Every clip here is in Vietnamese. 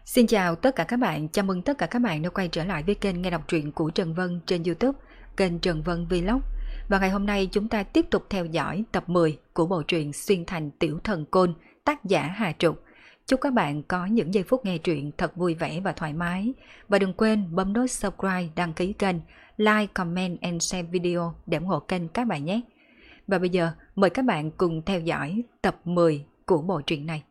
Xin chào tất cả các bạn, chào mừng tất cả các bạn đã quay trở lại với kênh nghe đọc truyện của Trần Vân trên YouTube, kênh Trần Vân Vlog. Và ngày hôm nay chúng ta tiếp tục theo dõi tập 10 của bộ truyện Xuyên Thành Tiểu Thần Côn, tác giả Hà Trục. Chúc các bạn có những giây phút nghe truyện thật vui vẻ và thoải mái. Và đừng quên bấm nút subscribe, đăng ký kênh, like, comment and share video để ủng hộ kênh các bạn nhé. Và bây giờ mời các bạn cùng theo dõi tập 10 của bộ truyện này.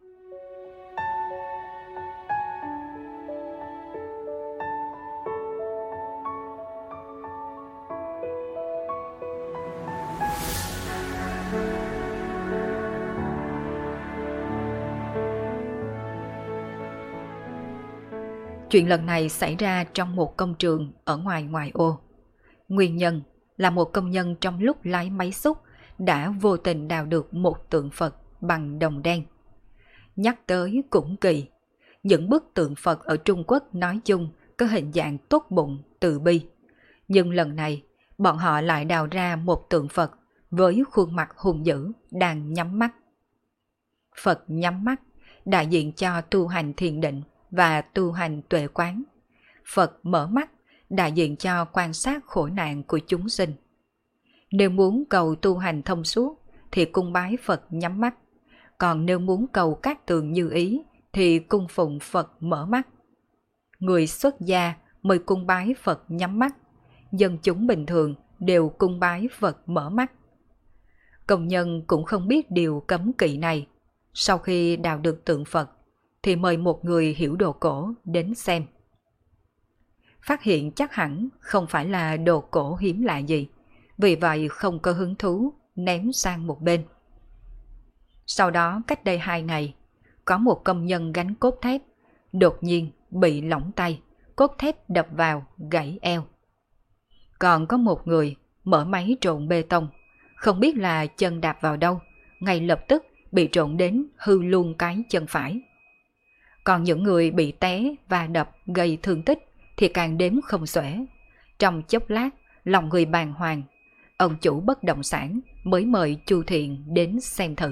Chuyện lần này xảy ra trong một công trường ở ngoài ngoại ô. Nguyên nhân là một công nhân trong lúc lái máy xúc đã vô tình đào được một tượng Phật bằng đồng đen. Nhắc tới cũng kỳ, những bức tượng Phật ở Trung Quốc nói chung có hình dạng tốt bụng, từ bi. Nhưng lần này, bọn họ lại đào ra một tượng Phật với khuôn mặt hung dữ đang nhắm mắt. Phật nhắm mắt, đại diện cho tu hành thiền định và tu hành tuệ quán. Phật mở mắt, đại diện cho quan sát khổ nạn của chúng sinh. Nếu muốn cầu tu hành thông suốt thì cung bái Phật nhắm mắt, còn nếu muốn cầu các tường như ý thì cung phụng Phật mở mắt. Người xuất gia mới cung bái Phật nhắm mắt, dân chúng bình thường đều cung bái Phật mở mắt. Công nhân cũng không biết điều cấm kỵ này. Sau khi đào được tượng Phật thì mời một người hiểu đồ cổ đến xem. Phát hiện chắc hẳn không phải là đồ cổ hiếm lạ gì, vì vậy không có hứng thú, ném sang một bên. Sau đó cách đây 2 ngày, có một công nhân gánh cốt thép, đột nhiên bị lỏng tay, cốt thép đập vào, gãy eo. Còn có một người mở máy trộn bê tông, không biết là chân đạp vào đâu, ngay lập tức bị trộn đến hư luôn cái chân phải. Còn những người bị té và đập gây thương tích thì càng đếm không xuể. Trong chốc lát, lòng người bàng hoàng, ông chủ bất động sản mới mời Chu Thiện đến xem thử.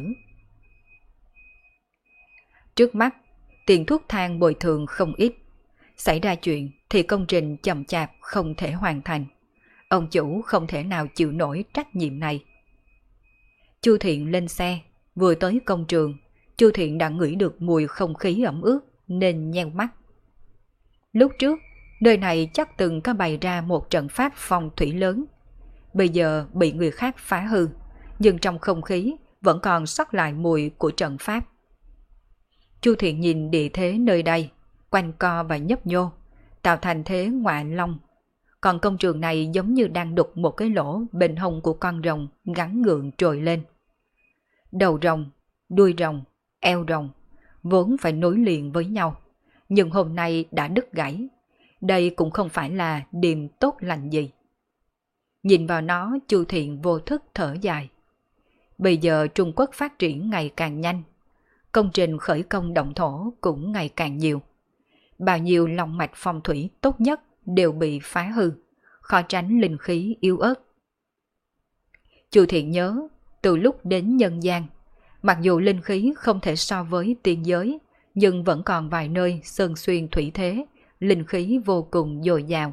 Trước mắt, tiền thuốc thang bồi thường không ít. Xảy ra chuyện thì công trình chậm chạp không thể hoàn thành. Ông chủ không thể nào chịu nổi trách nhiệm này. Chu Thiện lên xe, vừa tới công trường, Chu Thiện đã ngửi được mùi không khí ẩm ướt nên nheo mắt. Lúc trước, nơi này chắc từng có bày ra một trận pháp phong thủy lớn. Bây giờ bị người khác phá hư, nhưng trong không khí vẫn còn sót lại mùi của trận pháp. Chu Thiện nhìn địa thế nơi đây, quanh co và nhấp nhô, tạo thành thế ngọa long. Còn công trường này giống như đang đục một cái lỗ bên hông của con rồng gắn gượng trồi lên. Đầu rồng, đuôi rồng, eo rồng vốn phải nối liền với nhau, nhưng hôm nay đã đứt gãy. Đây cũng không phải là điềm tốt lành gì. Nhìn vào nó, Chu Thiện vô thức thở dài. Bây giờ Trung Quốc phát triển ngày càng nhanh, công trình khởi công động thổ cũng ngày càng nhiều. Bao nhiêu lòng mạch phong thủy tốt nhất đều bị phá hư, khó tránh linh khí yếu ớt. Chu Thiện nhớ, từ lúc đến nhân gian, mặc dù linh khí không thể so với tiên giới, nhưng vẫn còn vài nơi sơn xuyên thủy thế, linh khí vô cùng dồi dào.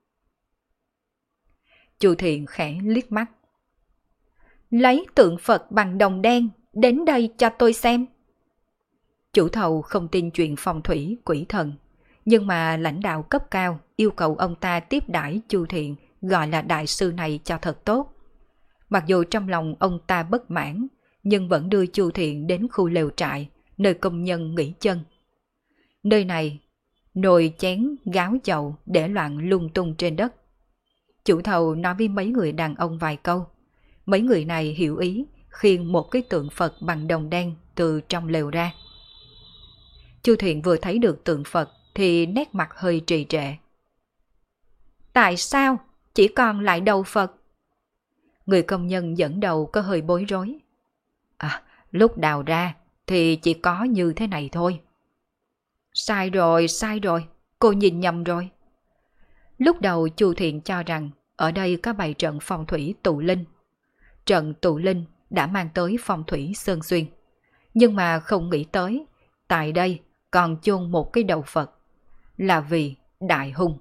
Chu Thiện khẽ liếc mắt. Lấy tượng Phật bằng đồng đen đến đây cho tôi xem. Chủ thầu không tin chuyện phong thủy quỷ thần, nhưng mà lãnh đạo cấp cao yêu cầu ông ta tiếp đãi Chu Thiện gọi là đại sư này cho thật tốt. Mặc dù trong lòng ông ta bất mãn, nhưng vẫn đưa Chu Thiện đến khu lều trại, nơi công nhân nghỉ chân. Nơi này, nồi chén, gáo chậu để loạn lung tung trên đất. Chủ thầu nói với mấy người đàn ông vài câu. Mấy người này hiểu ý, khiêng một cái tượng Phật bằng đồng đen từ trong lều ra. Chu Thiện vừa thấy được tượng Phật thì nét mặt hơi trì trệ. Tại sao chỉ còn lại đầu Phật? Người công nhân dẫn đầu có hơi bối rối. Lúc đào ra thì chỉ có như thế này thôi. Sai rồi, cô nhìn nhầm rồi. Lúc đầu Chu Thiện cho rằng ở đây có bày trận phong thủy tụ linh. Trận tụ linh đã mang tới phong thủy sơn xuyên. Nhưng mà không nghĩ tới, tại đây còn chôn một cái đầu Phật. là vì đại hung.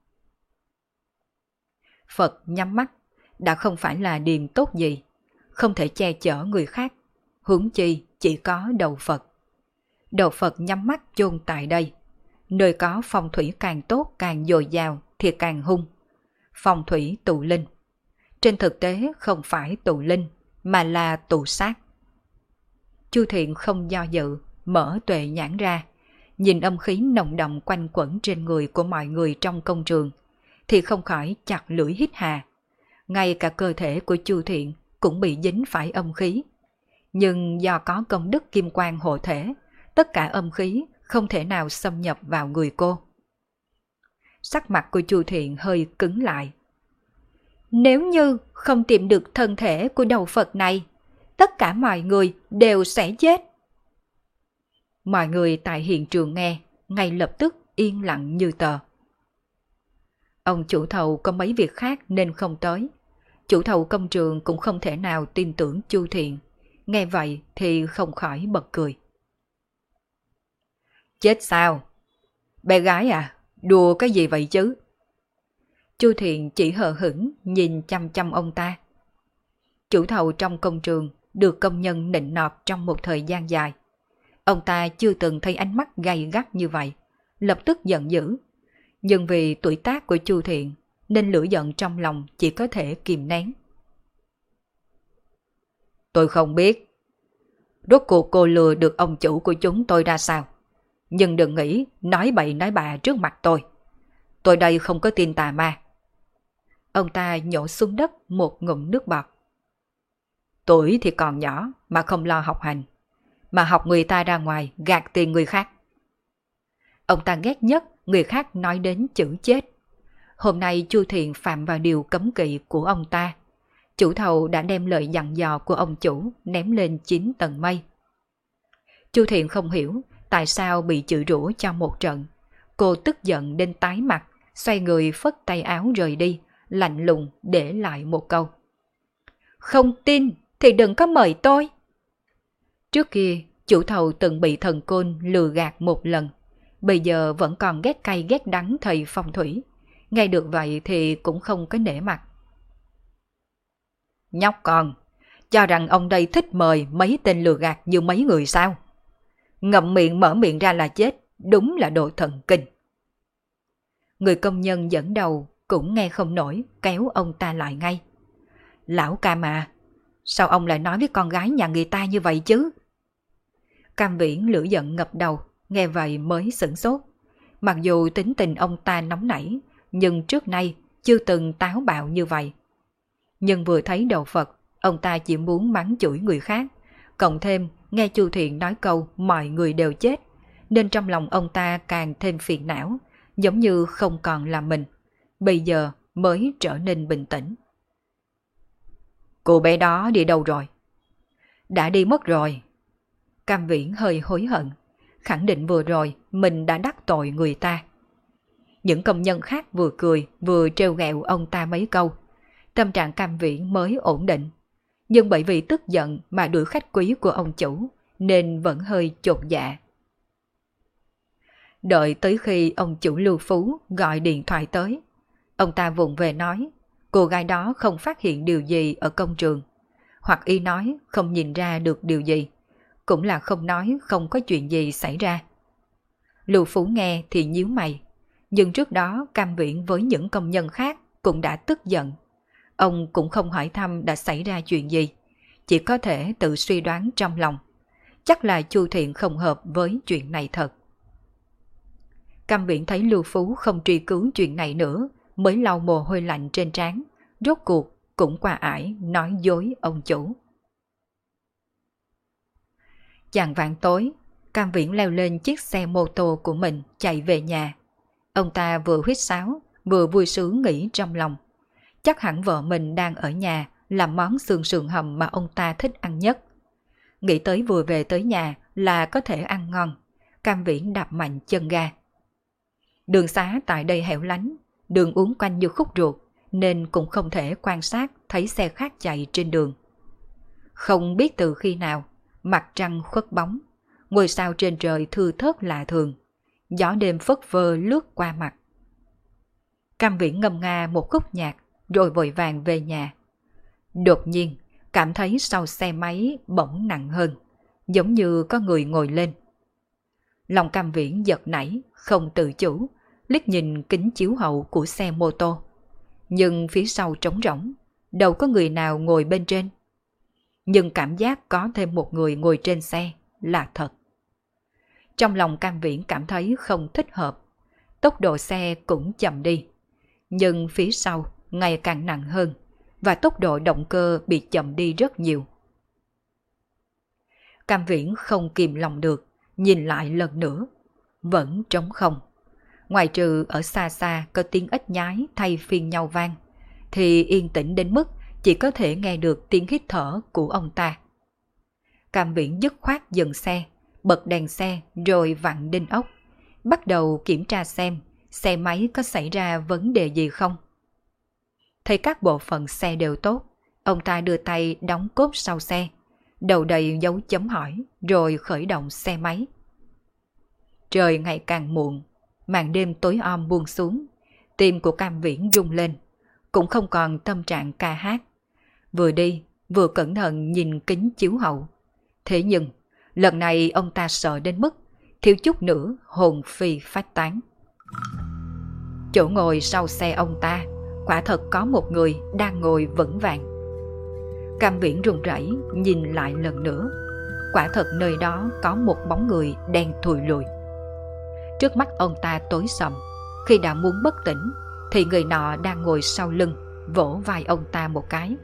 Phật nhắm mắt đã không phải là điềm tốt gì, không thể che chở người khác, huống chi chỉ có đầu Phật. Đầu Phật nhắm mắt chôn tại đây, nơi có phong thủy càng tốt càng dồi dào thì càng hung. Phong thủy tụ linh, trên thực tế không phải tụ linh mà là tụ sát. Chu Thiện không do dự, mở tuệ nhãn ra, nhìn âm khí nồng đậm quanh quẩn trên người của mọi người trong công trường, thì không khỏi chặt lưỡi hít hà. Ngay cả cơ thể của Chu Thiện cũng bị dính phải âm khí. Nhưng do có công đức kim quang hộ thể, tất cả âm khí không thể nào xâm nhập vào người cô. Sắc mặt của Chu Thiện hơi cứng lại. Nếu như không tìm được thân thể của đầu Phật này, tất cả mọi người đều sẽ chết. Mọi người tại hiện trường nghe, ngay lập tức yên lặng như tờ. Ông chủ thầu có mấy việc khác nên không tới. Chủ thầu công trường cũng không thể nào tin tưởng Chu Thiện. Nghe vậy thì không khỏi bật cười. Chết sao? Bé gái à, đùa cái gì vậy chứ? Chu Thiện chỉ hờ hững nhìn chăm chăm ông ta. Chủ thầu trong công trường được công nhân nịnh nọt trong một thời gian dài. Ông ta chưa từng thấy ánh mắt gay gắt như vậy, lập tức giận dữ. Nhưng vì tuổi tác của Chu Thiện nên lửa giận trong lòng chỉ có thể kìm nén. Tôi không biết rốt cuộc cô lừa được ông chủ của chúng tôi ra sao. Nhưng đừng nghĩ nói bậy nói bạ trước mặt tôi. Tôi đây không có tin tà ma. Ông ta nhổ xuống đất một ngụm nước bọt. Tuổi thì còn nhỏ mà không lo học hành, mà học người ta ra ngoài gạt tiền người khác. Ông ta ghét nhất người khác nói đến chữ chết. Hôm nay Chu Thiện phạm vào điều cấm kỵ của ông ta. Chủ thầu đã đem lời dặn dò của ông chủ ném lên 9 tầng mây. Chu Thiện không hiểu tại sao bị chửi rủa cho một trận. Cô tức giận đến tái mặt, xoay người phất tay áo rời đi, lạnh lùng để lại một câu. Không tin thì đừng có mời tôi. Trước kia, chủ thầu từng bị thần côn lừa gạt một lần. Bây giờ vẫn còn ghét cay ghét đắng thầy phong thủy. Nghe được vậy thì cũng không có nể mặt. Nhóc con, cho rằng ông đây thích mời mấy tên lừa gạt như mấy người sao? Ngậm miệng mở miệng ra là chết, đúng là đồ thần kinh. Người công nhân dẫn đầu cũng nghe không nổi, kéo ông ta lại ngay. Lão Cam à, sao ông lại nói với con gái nhà người ta như vậy chứ? Cam Viễn lửa giận ngập đầu, nghe vậy mới sửng sốt. Mặc dù tính tình ông ta nóng nảy, nhưng trước nay chưa từng táo bạo như vậy. Nhưng vừa thấy đầu Phật, ông ta chỉ muốn mắng chửi người khác. Cộng thêm nghe Chu Thiện nói câu mọi người đều chết, nên trong lòng ông ta càng thêm phiền não, giống như không còn là mình. Bây giờ mới trở nên bình tĩnh. Cô bé đó đi đâu rồi? Đã đi mất rồi. Cam Viễn hơi hối hận, khẳng định vừa rồi mình đã đắc tội người ta. Những công nhân khác vừa cười vừa trêu ghẹo ông ta mấy câu. Tâm trạng Cam Viễn mới ổn định. Nhưng bởi vì tức giận mà đuổi khách quý của ông chủ, nên vẫn hơi chột dạ. Đợi tới khi ông chủ Lưu Phú gọi điện thoại tới, ông ta vụng về nói cô gái đó không phát hiện điều gì ở công trường, hoặc y nói không nhìn ra được điều gì, cũng là không nói không có chuyện gì xảy ra. Lưu Phú nghe thì nhíu mày, nhưng trước đó Cam Viễn với những công nhân khác cũng đã tức giận. Ông cũng không hỏi thăm đã xảy ra chuyện gì, chỉ có thể tự suy đoán trong lòng. Chắc là Chu Thiện không hợp với chuyện này thật. Cam Viễn thấy Lưu Phú không truy cứu chuyện này nữa, mới lau mồ hôi lạnh trên trán, rốt cuộc cũng qua ải nói dối ông chủ. Chạng vạng tối, Cam Viễn leo lên chiếc xe mô tô của mình chạy về nhà. Ông ta vừa huýt sáo, vừa vui sướng nghĩ trong lòng. Chắc hẳn vợ mình đang ở nhà làm món xương sườn hầm mà ông ta thích ăn nhất. Nghĩ tới vừa về tới nhà là có thể ăn ngon, Cam Viễn đạp mạnh chân ga. Đường xá tại đây hẻo lánh, đường uốn quanh như khúc ruột, nên cũng không thể quan sát thấy xe khác chạy trên đường. Không biết từ khi nào, mặt trăng khuất bóng, ngôi sao trên trời thưa thớt lạ thường. gió đêm phất phơ lướt qua mặt. Cam Viễn ngâm nga một khúc nhạc rồi vội vàng về nhà. Đột nhiên, cảm thấy sau xe máy bỗng nặng hơn, giống như có người ngồi lên. Lòng Cam Viễn giật nảy, không tự chủ, liếc nhìn kính chiếu hậu của xe mô tô. Nhưng phía sau trống rỗng, đâu có người nào ngồi bên trên. Nhưng cảm giác có thêm một người ngồi trên xe là thật. Trong lòng Cam Viễn cảm thấy không thích hợp, tốc độ xe cũng chậm đi. Nhưng phía sau ngày càng nặng hơn, và tốc độ động cơ bị chậm đi rất nhiều. Cam Viễn không kìm lòng được, nhìn lại lần nữa, vẫn trống không. Ngoài trừ ở xa xa có tiếng ếch nhái thay phiên nhau vang, thì yên tĩnh đến mức chỉ có thể nghe được tiếng hít thở của ông ta. Cam Viễn dứt khoát dừng xe, bật đèn xe rồi vặn đinh ốc, bắt đầu kiểm tra xem xe máy có xảy ra vấn đề gì không. Thấy các bộ phận xe đều tốt, ông ta đưa tay đóng cốp sau xe, đầu đầy dấu chấm hỏi rồi khởi động xe máy. Trời ngày càng muộn, màn đêm tối om buông xuống, tim của Cam Viễn rung lên, cũng không còn tâm trạng ca hát. Vừa đi, vừa cẩn thận nhìn kính chiếu hậu. Thế nhưng, lần này ông ta sợ đến mức thiếu chút nữa hồn phi phách tán. Chỗ ngồi sau xe ông ta, quả thật có một người đang ngồi vững vàng. Cam Viễn run rẩy nhìn lại lần nữa, quả thật nơi đó có một bóng người đen thùi lùi. Trước mắt ông ta tối sầm, khi đã muốn bất tỉnh thì người nọ đang ngồi sau lưng, vỗ vai ông ta một cái.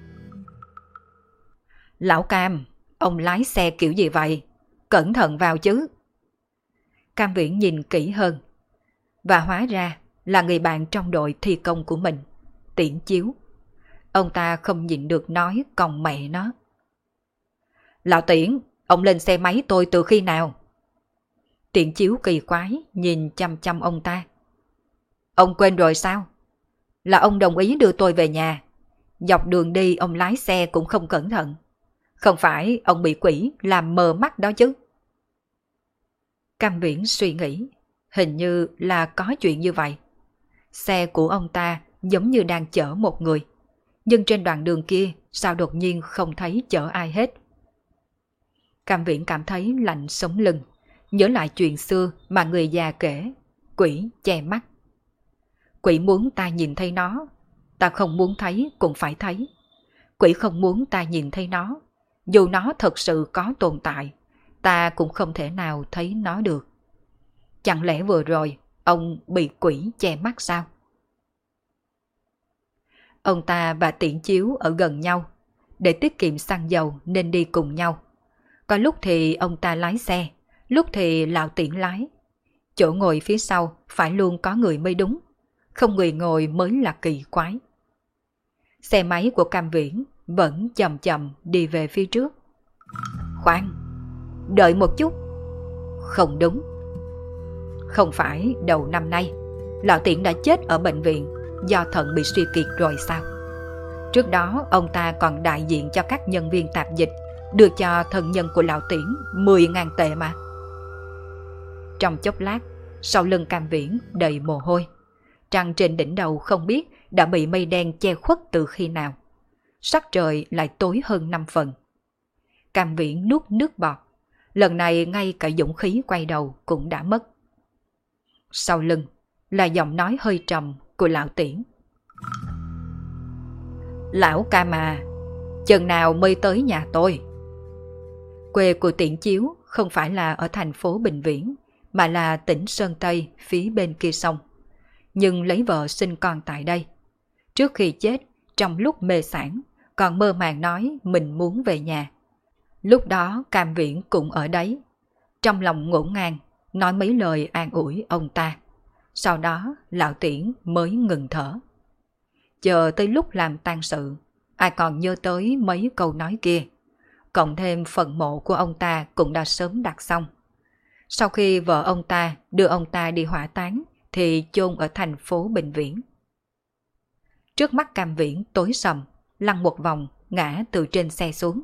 Lão Cam, ông lái xe kiểu gì vậy? Cẩn thận vào chứ. Cam Viễn nhìn kỹ hơn, và hóa ra là người bạn trong đội thi công của mình, Tiễn Chiếu. Ông ta không nhịn được nói còn mẹ nó. Lão Tiễn, ông lên xe máy tôi từ khi nào? Tiễn Chiếu kỳ quái nhìn chăm chăm ông ta. Ông quên rồi sao? Là ông đồng ý đưa tôi về nhà. Dọc đường đi ông lái xe cũng không cẩn thận. Không phải ông bị quỷ làm mờ mắt đó chứ? Cam Viễn suy nghĩ, hình như là có chuyện như vậy. Xe của ông ta giống như đang chở một người, nhưng trên đoạn đường kia sao đột nhiên không thấy chở ai hết. Cam Viễn cảm thấy lạnh sống lưng, nhớ lại chuyện xưa mà người già kể, quỷ che mắt. Quỷ muốn ta nhìn thấy nó, ta không muốn thấy cũng phải thấy. Quỷ không muốn ta nhìn thấy nó, dù nó thật sự có tồn tại, ta cũng không thể nào thấy nó được. Chẳng lẽ vừa rồi ông bị quỷ che mắt sao? Ông ta và Tiễn Chiếu ở gần nhau, để tiết kiệm xăng dầu nên đi cùng nhau. Có lúc thì ông ta lái xe, lúc thì lão Tiễn lái. Chỗ ngồi phía sau phải luôn có người mới đúng, không người ngồi mới là kỳ quái. Xe máy của Cam Viễn vẫn chậm chậm đi về phía trước. Khoan, đợi một chút. Không đúng. Không phải đầu năm nay lão Tiễn đã chết ở bệnh viện do thận bị suy kiệt rồi sao? Trước đó ông ta còn đại diện cho các nhân viên tạp dịch, đưa cho thân nhân của lão Tiễn 10.000 tệ mà. Trong chốc lát, sau lưng Cam Viễn đầy mồ hôi. Trăng trên đỉnh đầu không biết đã bị mây đen che khuất từ khi nào. Sắc trời lại tối hơn 5 phần. Cam Viễn nuốt nước bọt. Lần này ngay cả dũng khí quay đầu cũng đã mất. Sau lưng là giọng nói hơi trầm của lão Tiễn. Lão Cam à, chừng nào mới tới nhà tôi? Quê của Tiễn Chiếu không phải là ở thành phố Bình Viễn, mà là tỉnh Sơn Tây phía bên kia sông. Nhưng lấy vợ sinh con tại đây. Trước khi chết, trong lúc mê sản, còn mơ màng nói mình muốn về nhà. Lúc đó Cam Viễn cũng ở đấy. Trong lòng ngổn ngang, nói mấy lời an ủi ông ta. Sau đó lão Tiễn mới ngừng thở. Chờ tới lúc làm tang sự, ai còn nhớ tới mấy câu nói kia. Cộng thêm phần mộ của ông ta cũng đã sớm đặt xong. Sau khi vợ ông ta đưa ông ta đi hỏa táng thì chôn ở thành phố Bình Viễn. Trước mắt Cam Viễn tối sầm, lăn một vòng, ngã từ trên xe xuống.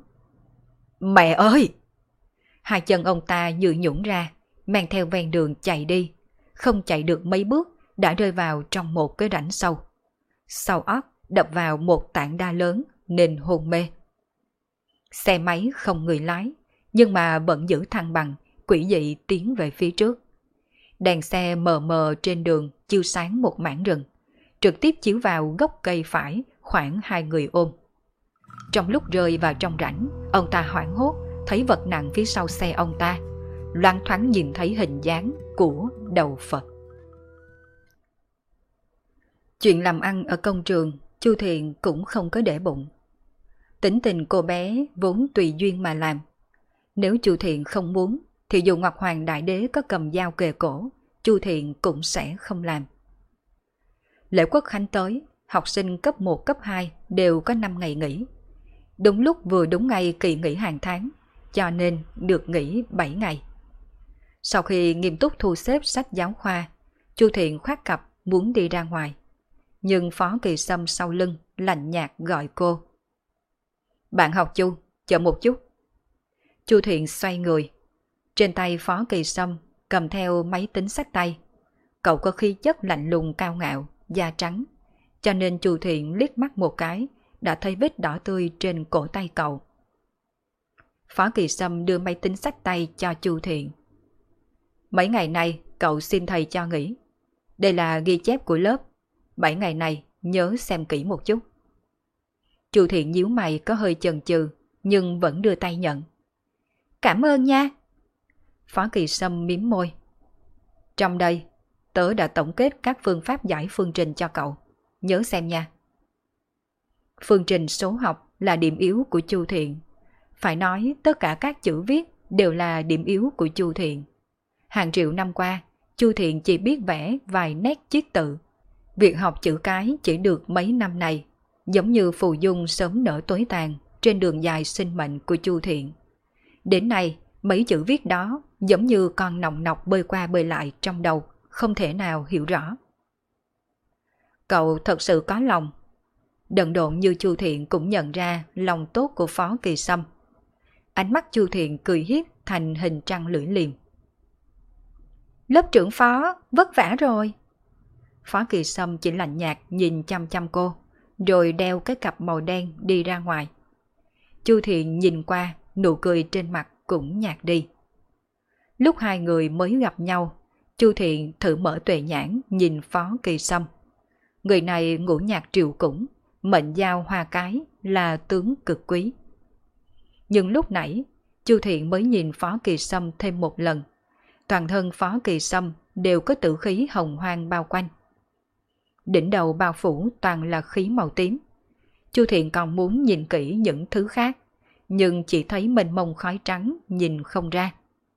Mẹ ơi! Hai chân ông ta như nhũn ra, mang theo ven đường chạy đi, không chạy được mấy bước đã rơi vào trong một cái rãnh sâu. Sau óc đập vào một tảng đá lớn nên hôn mê. Xe máy không người lái, nhưng mà vẫn giữ thăng bằng, quỷ dị tiến về phía trước. Đèn xe mờ mờ trên đường chiếu sáng một mảng rừng, trực tiếp chiếu vào gốc cây phải khoảng 2 người ôm. Trong lúc rơi vào trong rãnh, ông ta hoảng hốt thấy vật nặng phía sau xe ông ta, loáng thoáng nhìn thấy hình dáng của đầu Phật. Chuyện làm ăn ở công trường, Chu Thiện cũng không có để bụng. Tính tình cô bé vốn tùy duyên mà làm. Nếu Chu Thiện không muốn, thì dù Ngọc Hoàng Đại Đế có cầm dao kề cổ, Chu Thiện cũng sẽ không làm. Lễ Quốc Khánh tới, học sinh cấp 1, cấp 2 đều có 5 ngày nghỉ. Đúng lúc vừa đúng ngày kỳ nghỉ hàng tháng, cho nên được nghỉ 7 ngày. Sau khi nghiêm túc thu xếp sách giáo khoa, Chu Thiện khoác cặp muốn đi ra ngoài. Nhưng Phó Kỳ Sâm sau lưng lạnh nhạt gọi cô. Bạn học Chu, chờ một chút. Chu Thiện xoay người. Trên tay Phó Kỳ Sâm cầm theo máy tính xách tay. Cậu có khí chất lạnh lùng cao ngạo, da trắng, cho nên Chu Thiện liếc mắt một cái đã thấy vết đỏ tươi trên cổ tay cậu. Phó Kỳ Sâm đưa máy tính xách tay cho Chu Thiện. Mấy ngày nay cậu xin thầy cho nghỉ. Đây là ghi chép của lớp. 7 ngày này nhớ xem kỹ một chút. Chu Thiện nhíu mày có hơi chần chừ, nhưng vẫn đưa tay nhận. Cảm ơn nha. Phó Kỳ Sâm mím môi. Trong đây, tớ đã tổng kết các phương pháp giải phương trình cho cậu. Nhớ xem nha. Phương trình số học là điểm yếu của Chu Thiện. Phải nói tất cả các chữ viết đều là điểm yếu của Chu Thiện. Hàng triệu năm qua, Chu Thiện chỉ biết vẽ vài nét chiết tự. Việc học chữ cái chỉ được mấy năm này, giống như phù dung sớm nở tối tàn trên đường dài sinh mệnh của Chu Thiện. Đến nay, mấy chữ viết đó giống như con nòng nọc bơi qua bơi lại trong đầu, không thể nào hiểu rõ. Cậu thật sự có lòng. Đần độn như Chu Thiện cũng nhận ra lòng tốt của Phó Kỳ Sâm. Ánh mắt Chu Thiện cười hiếp thành hình trăng lưỡi liềm. Lớp trưởng Phó, vất vả rồi. Phó Kỳ Sâm chỉ lạnh nhạt nhìn chăm chăm cô, rồi đeo cái cặp màu đen đi ra ngoài. Chu Thiện nhìn qua, nụ cười trên mặt cũng nhạt đi. Lúc hai người mới gặp nhau, Chu Thiện thử mở tuệ nhãn nhìn Phó Kỳ Sâm. Người này ngũ nhạc triều củng, mệnh giao hoa cái, là tướng cực quý. Nhưng lúc nãy, Chu Thiện mới nhìn Phó Kỳ Sâm thêm một lần. Toàn thân Phó Kỳ Sâm đều có tử khí hồng hoang bao quanh. Đỉnh đầu bao phủ toàn là khí màu tím. Chu Thiện còn muốn nhìn kỹ những thứ khác, nhưng chỉ thấy mênh mông khói trắng nhìn không ra.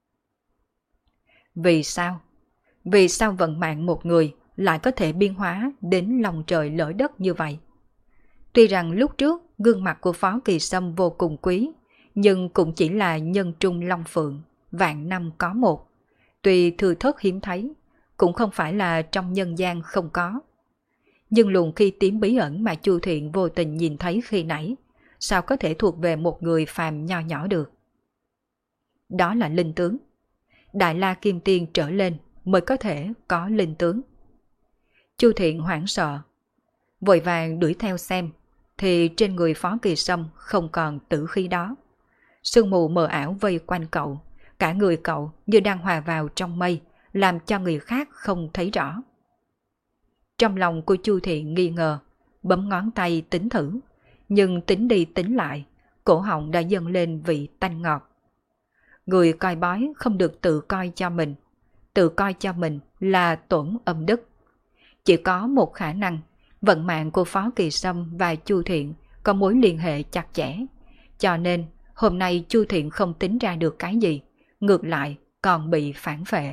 Vì sao? Vì sao vận mạng một người lại có thể biên hóa đến lòng trời lỡ đất như vậy? Tuy rằng lúc trước gương mặt của Phó Kỳ Sâm vô cùng quý, nhưng cũng chỉ là nhân trung long phượng, vạn năm có một. Tuy thừa thớt hiếm thấy, cũng không phải là trong nhân gian không có. Nhưng luồng khi tím bí ẩn mà Chu Thiện vô tình nhìn thấy khi nãy, sao có thể thuộc về một người phàm nho nhỏ được? Đó là linh tướng. Đại La Kim Tiên trở lên mới có thể có linh tướng. Chu Thiện hoảng sợ, vội vàng đuổi theo xem, thì trên người Phó Kỳ Sâm không còn tử khí đó. Sương mù mờ ảo vây quanh cậu, cả người cậu như đang hòa vào trong mây, làm cho người khác không thấy rõ. Trong lòng của Chu Thiện nghi ngờ, bấm ngón tay tính thử, nhưng tính đi tính lại, cổ họng đã dâng lên vị tanh ngọt. Người coi bói không được tự coi cho mình. Tự coi cho mình là tổn âm đức. Chỉ có một khả năng, vận mạng của Phó Kỳ Sâm và Chu Thiện có mối liên hệ chặt chẽ. Cho nên hôm nay Chu Thiện không tính ra được cái gì, ngược lại còn bị phản phệ.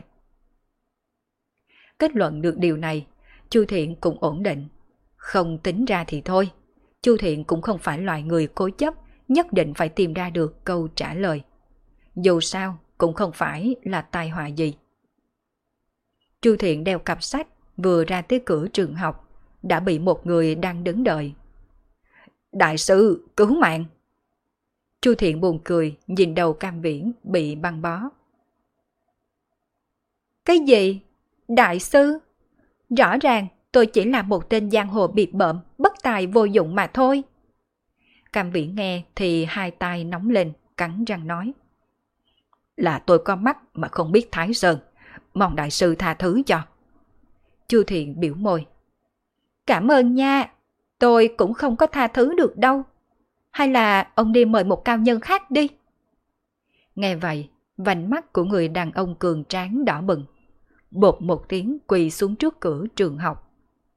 Kết luận được điều này, Chu Thiện cũng ổn định. Không tính ra thì thôi, Chu Thiện cũng không phải loại người cố chấp nhất định phải tìm ra được câu trả lời. Dù sao cũng không phải là tai họa gì. Chu Thiện đeo cặp sách vừa ra tới cửa trường học, đã bị một người đang đứng đợi. Đại sư, cứu mạng! Chu Thiện buồn cười nhìn đầu Cam Viễn bị băng bó. Cái gì? Đại sư, rõ ràng tôi chỉ là một tên giang hồ bịp bợm, bất tài vô dụng mà thôi. Cam Viễn nghe thì hai tay nóng lên, cắn răng nói. Là tôi có mắt mà không biết Thái Sơn, mong đại sư tha thứ cho. Chu Thiện biểu môi. Cảm ơn nha, tôi cũng không có tha thứ được đâu. Hay là ông đi mời một cao nhân khác đi. Nghe vậy, vành mắt của người đàn ông cường tráng đỏ bừng. Bột một tiếng quỳ xuống trước cửa trường học.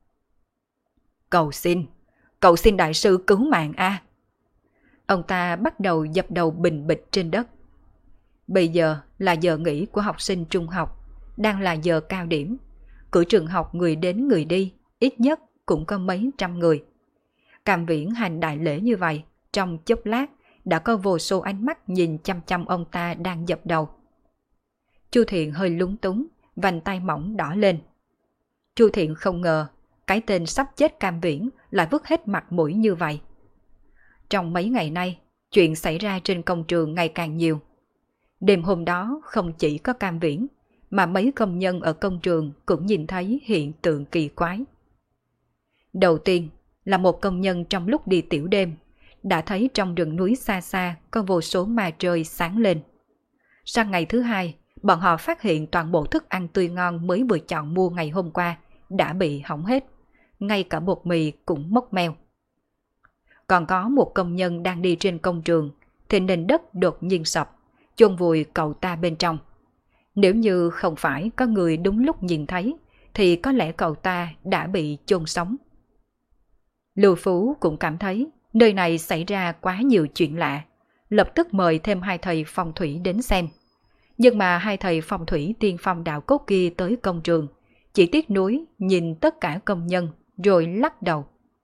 Cầu xin đại sư cứu mạng a. Ông ta bắt đầu dập đầu bình bịch trên đất. Bây giờ là giờ nghỉ của học sinh trung học, đang là giờ cao điểm. Cửa trường học người đến người đi, ít nhất cũng có mấy trăm người. Cam Viễn hành đại lễ như vậy, trong chốc lát đã có vô số ánh mắt nhìn chăm chăm ông ta đang dập đầu. Chu Thiện hơi lúng túng, vành tay mỏng đỏ lên. Chu Thiện không ngờ cái tên sắp chết Cam Viễn lại vứt hết mặt mũi như vậy. Trong mấy ngày nay, chuyện xảy ra trên công trường ngày càng nhiều. Đêm hôm đó không chỉ có Cam Viễn, mà mấy công nhân ở công trường cũng nhìn thấy hiện tượng kỳ quái. Đầu tiên là một công nhân trong lúc đi tiểu đêm, đã thấy trong rừng núi xa xa có vô số ma trời sáng lên. Sang ngày thứ hai, bọn họ phát hiện toàn bộ thức ăn tươi ngon mới vừa chọn mua ngày hôm qua đã bị hỏng hết, ngay cả bột mì cũng mốc meo. Còn có một công nhân đang đi trên công trường thì nền đất đột nhiên sập, chôn vùi cậu ta bên trong. Nếu như không phải có người đúng lúc nhìn thấy thì có lẽ cậu ta đã bị chôn sống. Lưu Phú cũng cảm thấy nơi này xảy ra quá nhiều chuyện lạ, lập tức mời thêm hai thầy phong thủy đến xem. Nhưng mà hai thầy phong thủy tiên phong đạo cốt kia tới công trường, chỉ tiếc nuối nhìn tất cả công nhân rồi lắc đầu.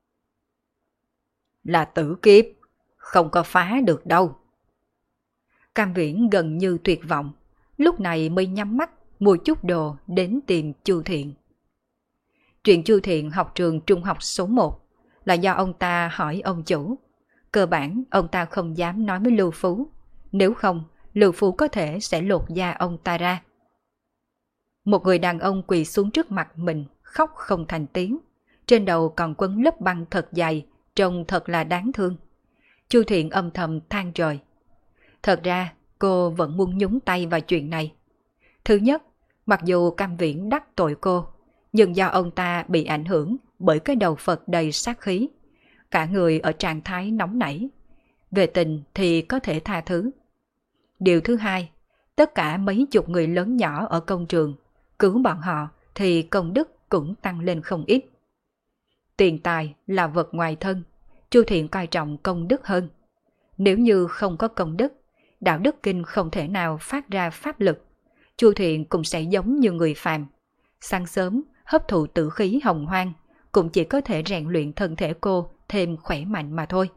Là tử kiếp, không có phá được đâu. Cam Viễn gần như tuyệt vọng, lúc này mới nhắm mắt mua chút đồ đến tìm Chu Thiện. Chuyện Chu Thiện học trường trung học số 1 là do ông ta hỏi ông chủ. Cơ bản ông ta không dám nói với Lưu Phú, nếu không Lưu Phú có thể sẽ lột da ông ta ra. Một người đàn ông quỳ xuống trước mặt mình, khóc không thành tiếng, trên đầu còn quấn lớp băng thật dày, trông thật là đáng thương. Chu Thiện âm thầm than trời. Thật ra cô vẫn muốn nhúng tay vào chuyện này. Thứ nhất, mặc dù Cam Viễn đắc tội cô, nhưng do ông ta bị ảnh hưởng bởi cái đầu Phật đầy sát khí, cả người ở trạng thái nóng nảy. Về tình thì có thể tha thứ. Điều thứ hai, tất cả mấy chục người lớn nhỏ ở công trường, cứu bọn họ thì công đức cũng tăng lên không ít. Tiền tài là vật ngoài thân, Chu Thiện coi trọng công đức hơn. Nếu như không có công đức, đạo đức kinh không thể nào phát ra pháp lực, Chu Thiện cũng sẽ giống như người phàm. Sáng sớm hấp thụ tử khí hồng hoang, cũng chỉ có thể rèn luyện thân thể cô thêm khỏe mạnh mà thôi.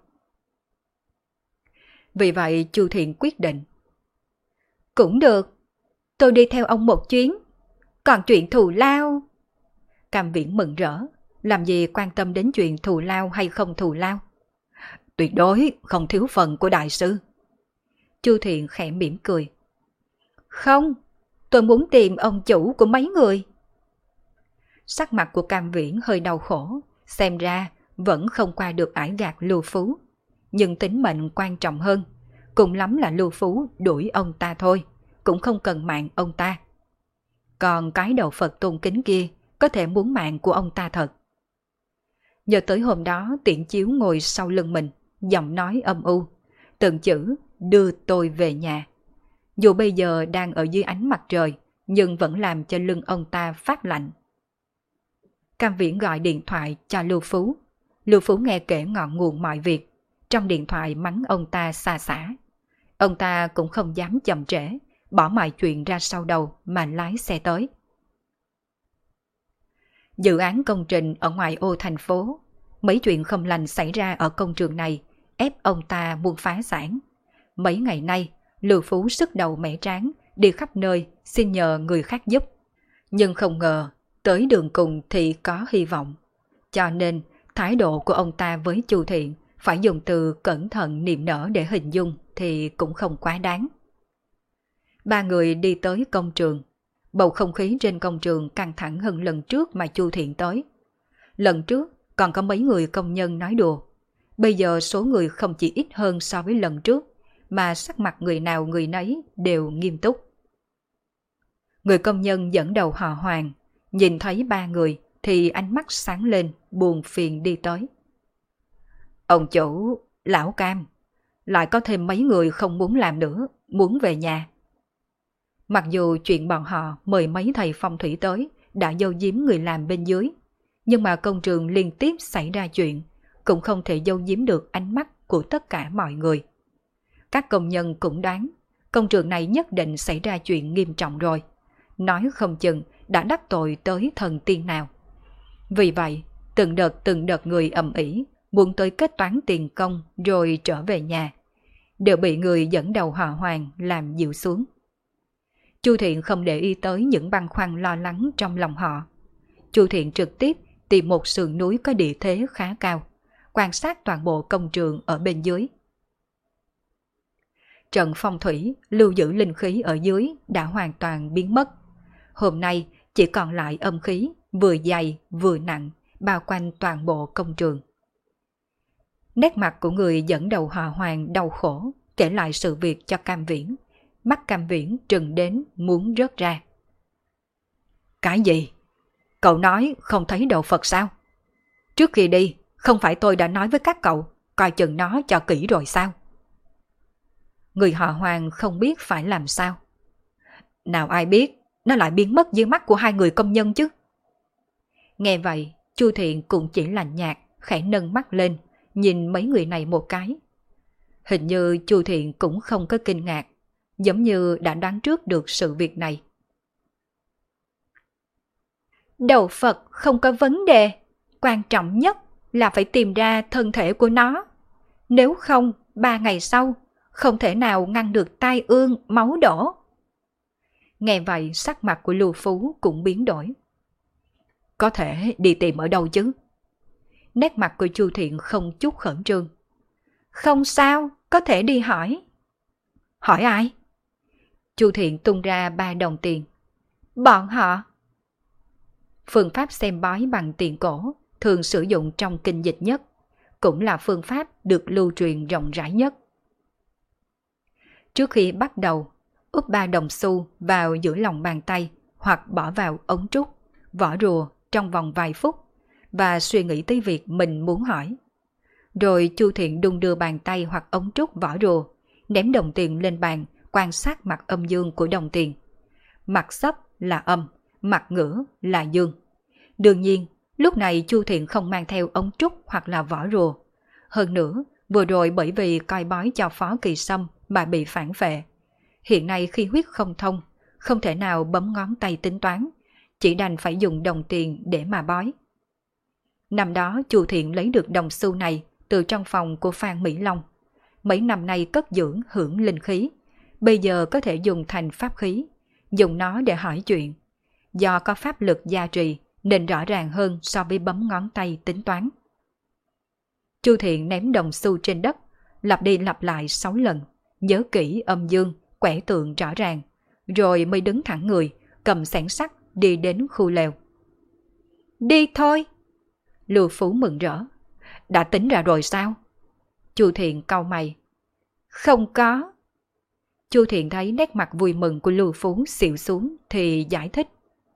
Vì vậy Chu Thiện quyết định. Cũng được, tôi đi theo ông một chuyến. Còn chuyện thù lao... Cam Viễn mừng rỡ, làm gì quan tâm đến chuyện thù lao hay không thù lao. Tuyệt đối không thiếu phần của đại sư. Chu Thiện khẽ mỉm cười. Không, tôi muốn tìm ông chủ của mấy người. Sắc mặt của Cam Viễn hơi đau khổ, xem ra vẫn không qua được ải gạt Lưu Phú. Nhưng tính mệnh quan trọng hơn, cùng lắm là Lưu Phú đuổi ông ta thôi, cũng không cần mạng ông ta. Còn cái đầu Phật tôn kính kia có thể muốn mạng của ông ta thật. Nhớ tới hôm đó Tiễn Chiếu ngồi sau lưng mình, giọng nói âm u, từng chữ đưa tôi về nhà. Dù bây giờ đang ở dưới ánh mặt trời, nhưng vẫn làm cho lưng ông ta phát lạnh. Cam Viễn gọi điện thoại cho Lưu Phú. Lưu Phú nghe kể ngọn nguồn mọi việc, trong điện thoại mắng ông ta xa xả. Ông ta cũng không dám chậm trễ, bỏ mọi chuyện ra sau đầu mà lái xe tới. Dự án công trình ở ngoài ô thành phố, mấy chuyện không lành xảy ra ở công trường này, ép ông ta muốn phá sản. Mấy ngày nay, Lưu Phú sức đầu mẻ trán, đi khắp nơi xin nhờ người khác giúp. Nhưng không ngờ, tới đường cùng thì có hy vọng. Cho nên, thái độ của ông ta với Chu Thiện phải dùng từ cẩn thận niềm nở để hình dung thì cũng không quá đáng. Ba người đi tới công trường. Bầu không khí trên công trường căng thẳng hơn lần trước mà Chu Thiện tới. Lần trước còn có mấy người công nhân nói đùa. Bây giờ số người không chỉ ít hơn so với lần trước, mà sắc mặt người nào người nấy đều nghiêm túc. Người công nhân dẫn đầu họ Hoàng, nhìn thấy ba người thì ánh mắt sáng lên, buồn phiền đi tới. Ông chủ, lão Cam, lại có thêm mấy người không muốn làm nữa, muốn về nhà. Mặc dù chuyện bọn họ mời mấy thầy phong thủy tới đã giấu giếm người làm bên dưới, nhưng mà công trường liên tiếp xảy ra chuyện, cũng không thể giấu giếm được ánh mắt của tất cả mọi người. Các công nhân cũng đoán, công trường này nhất định xảy ra chuyện nghiêm trọng rồi, nói không chừng đã đắc tội tới thần tiên nào. Vì vậy, từng đợt người ầm ĩ muốn tới kết toán tiền công rồi trở về nhà, đều bị người dẫn đầu họ Hoàng làm dịu xuống. Chu Thiện không để ý tới những băn khoăn lo lắng trong lòng họ. Chu Thiện trực tiếp tìm một sườn núi có địa thế khá cao, quan sát toàn bộ công trường ở bên dưới. Trận phong thủy lưu giữ linh khí ở dưới đã hoàn toàn biến mất. Hôm nay chỉ còn lại âm khí vừa dày vừa nặng bao quanh toàn bộ công trường. Nét mặt của người dẫn đầu họ Hoàng đau khổ kể lại sự việc cho Cam Viễn. Mắt Cam Viễn trừng đến muốn rớt ra. Cái gì? Cậu nói không thấy đầu Phật sao? Trước khi đi, không phải tôi đã nói với các cậu coi chừng nó cho kỹ rồi sao? Người họ Hoàng không biết phải làm sao. Nào ai biết, nó lại biến mất dưới mắt của hai người công nhân chứ. Nghe vậy, Chu Thiện cũng chỉ lạnh nhạt, khẽ nâng mắt lên, nhìn mấy người này một cái. Hình như Chu Thiện cũng không có kinh ngạc, giống như đã đoán trước được sự việc này. Đầu Phật không có vấn đề, quan trọng nhất là phải tìm ra thân thể của nó. Nếu không, 3 ngày sau, không thể nào ngăn được tai ương máu đổ. Nghe vậy sắc mặt của Lưu Phú cũng biến đổi. Có thể đi tìm ở đâu chứ? Nét mặt của Chu Thiện không chút khẩn trương. Không sao, có thể đi hỏi. Hỏi ai? Chu Thiện tung ra 3 đồng tiền. Bọn họ. Phương pháp xem bói bằng tiền cổ thường sử dụng trong kinh dịch nhất, cũng là phương pháp được lưu truyền rộng rãi nhất. Trước khi bắt đầu, úp 3 đồng xu vào giữa lòng bàn tay hoặc bỏ vào ống trúc, vỏ rùa trong vòng vài phút và suy nghĩ tới việc mình muốn hỏi. Rồi Chu Thiện đung đưa bàn tay hoặc ống trúc vỏ rùa, ném đồng tiền lên bàn, quan sát mặt âm dương của đồng tiền. Mặt sấp là âm, mặt ngửa là dương. Đương nhiên, lúc này Chu Thiện không mang theo ống trúc hoặc là vỏ rùa. Hơn nữa, vừa rồi bởi vì coi bói cho Phó Kỳ Sâm mà bị phản vệ. Hiện nay khi huyết không thông, không thể nào bấm ngón tay tính toán, chỉ đành phải dùng đồng tiền để mà bói. Năm đó Chu Thiện lấy được đồng xu này từ trong phòng của Phan Mỹ Long. Mấy năm nay cất dưỡng hưởng linh khí, bây giờ có thể dùng thành pháp khí, dùng nó để hỏi chuyện. Do có pháp lực gia trì nên rõ ràng hơn so với bấm ngón tay tính toán. Chu Thiện ném đồng xu trên đất, lặp đi lặp lại 6 lần, nhớ kỹ âm dương, quẻ tượng rõ ràng, rồi mới đứng thẳng người, cầm xẻng sắt đi đến khu lều. Đi thôi! Lưu Phú mừng rỡ. Đã tính ra rồi sao? Chu Thiện cau mày. Không có. Chu Thiện thấy nét mặt vui mừng của Lưu Phú xịu xuống thì giải thích.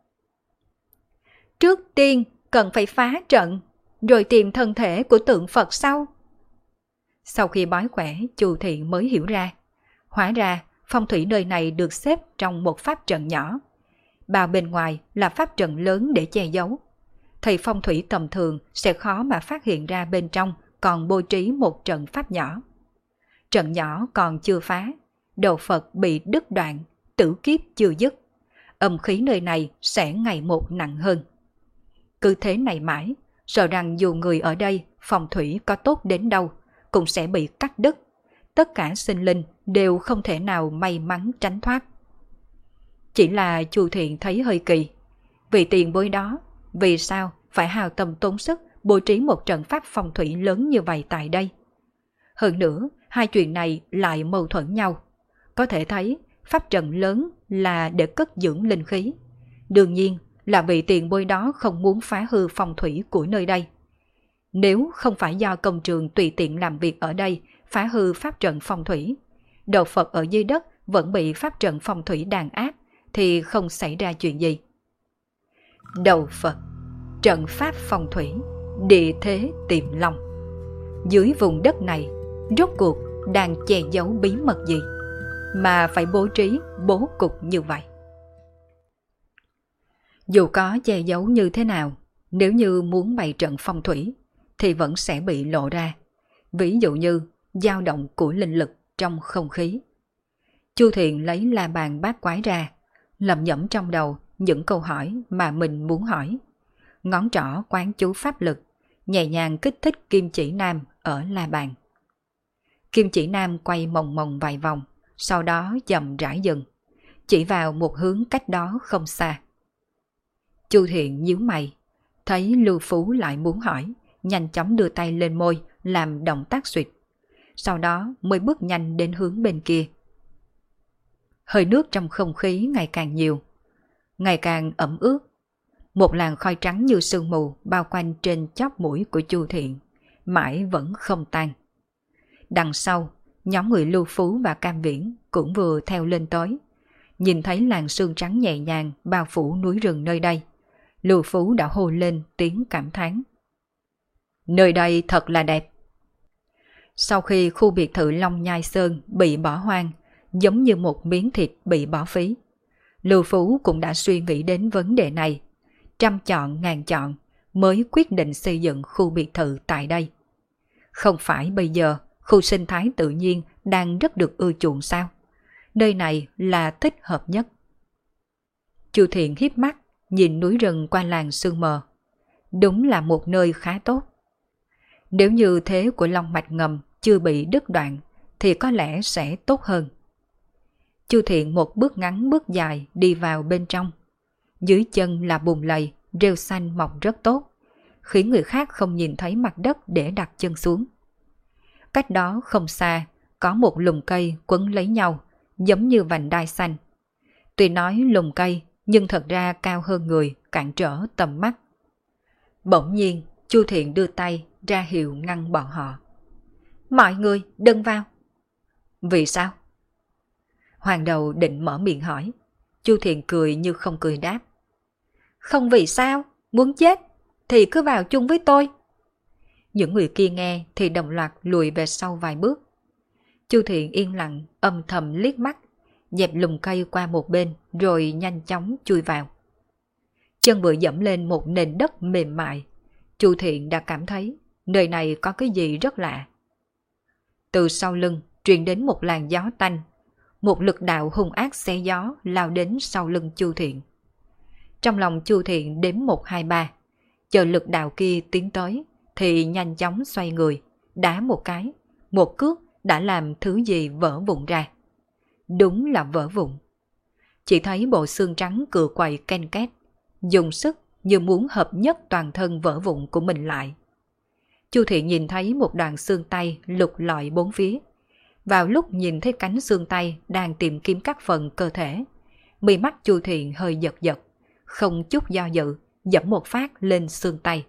Trước tiên cần phải phá trận, rồi tìm thân thể của tượng Phật sau. Sau khi bói quẻ, Chu Thiện mới hiểu ra. Hóa ra, phong thủy nơi này được xếp trong một pháp trận nhỏ. Bao bên ngoài là pháp trận lớn để che giấu. Thầy phong thủy tầm thường sẽ khó mà phát hiện ra bên trong còn bố trí một trận pháp nhỏ. Trận nhỏ còn chưa phá, đầu Phật bị đứt đoạn, tử kiếp chưa dứt. Âm khí nơi này sẽ ngày một nặng hơn. Cứ thế này mãi, sợ rằng dù người ở đây phong thủy có tốt đến đâu, cũng sẽ bị cắt đứt. Tất cả sinh linh đều không thể nào may mắn tránh thoát. Chỉ là Chu Thiện thấy hơi kỳ. Vì tiền bối đó, vì sao phải hao tâm tốn sức bố trí một trận pháp phong thủy lớn như vậy tại đây? Hơn nữa, hai chuyện này lại mâu thuẫn nhau. Có thể thấy, pháp trận lớn là để cất dưỡng linh khí, Đương nhiên là vị tiền bối đó không muốn phá hư phong thủy của nơi đây. Nếu không phải do công trường tùy tiện làm việc ở đây phá hư pháp trận phong thủy, đạo Phật ở dưới đất vẫn bị pháp trận phong thủy đàn áp thì không xảy ra chuyện gì. Đầu Phật, trận pháp phong thủy, địa thế tiềm long. Dưới vùng đất này, rốt cuộc đang che giấu bí mật gì mà phải bố trí bố cục như vậy? Dù có che giấu như thế nào, nếu như muốn bày trận phong thủy thì vẫn sẽ bị lộ ra. Ví dụ như dao động của linh lực trong không khí. Chu Thiện lấy la bàn bát quái ra, lẩm nhẩm trong đầu những câu hỏi mà mình muốn hỏi. Ngón trỏ quán chú pháp lực, nhẹ nhàng kích thích kim chỉ nam ở la bàn. Kim chỉ nam quay mòng mòng vài vòng, sau đó chậm rãi dừng, chỉ vào một hướng cách đó không xa. Chu Thiện nhíu mày, thấy Lưu Phú lại muốn hỏi, nhanh chóng đưa tay lên môi làm động tác xuyệt. Sau đó mới bước nhanh đến hướng bên kia. Hơi nước trong không khí ngày càng nhiều, ngày càng ẩm ướt. Một làn khói trắng như sương mù bao quanh trên chóp mũi của Chu Thiện, mãi vẫn không tan. Đằng sau, nhóm người Lưu Phú và Cam Viễn cũng vừa theo lên tới. Nhìn thấy làn sương trắng nhẹ nhàng bao phủ núi rừng nơi đây, Lưu Phú đã hô lên tiếng cảm thán. Nơi đây thật là đẹp. Sau khi khu biệt thự Long Nhai Sơn bị bỏ hoang, giống như một miếng thịt bị bỏ phí, Lưu Phú cũng đã suy nghĩ đến vấn đề này, trăm chọn ngàn chọn mới quyết định xây dựng khu biệt thự tại đây. Không phải bây giờ khu sinh thái tự nhiên đang rất được ưa chuộng sao? Nơi này là thích hợp nhất. Chu Thiện híp mắt nhìn núi rừng qua làn sương mờ. Đúng là một nơi khá tốt. Nếu như thế của long mạch ngầm chưa bị đứt đoạn thì có lẽ sẽ tốt hơn. Chu Thiện một bước ngắn bước dài đi vào bên trong. Dưới chân là bùn lầy, rêu xanh mọc rất tốt, khiến người khác không nhìn thấy mặt đất để đặt chân xuống. Cách đó không xa, có một lùm cây quấn lấy nhau, giống như vành đai xanh. Tuy nói lùm cây, nhưng thật ra cao hơn người, cản trở tầm mắt. Bỗng nhiên, Chu Thiện đưa tay ra hiệu ngăn bọn họ. Mọi người đừng vào. Vì sao? Hoàng đầu định mở miệng hỏi. Chu Thiện cười như không cười đáp. Không vì sao, muốn chết thì cứ vào chung với tôi. Những người kia nghe thì đồng loạt lùi về sau vài bước. Chu Thiện yên lặng âm thầm liếc mắt, dẹp lùm cây qua một bên rồi nhanh chóng chui vào. Chân vừa dẫm lên một nền đất mềm mại, Chu Thiện đã cảm thấy nơi này có cái gì rất lạ. Từ sau lưng truyền đến một làn gió tanh, một lực đạo hung ác xé gió lao đến sau lưng Chu Thiện. Trong lòng Chu Thiện đếm 1, 2, 3, chờ lực đạo kia tiến tới thì nhanh chóng xoay người, đá một cái, một cước đã làm thứ gì vỡ vụn ra. Đúng là vỡ vụn. Chỉ thấy bộ xương trắng cựa quậy ken két, dùng sức như muốn hợp nhất toàn thân vỡ vụn của mình lại. Chu Thiện nhìn thấy một đoạn xương tay lục lọi bốn phía. Vào lúc nhìn thấy cánh xương tay đang tìm kiếm các phần cơ thể, mi mắt Chu Thiện hơi giật giật, không chút do dự, giẫm một phát lên xương tay.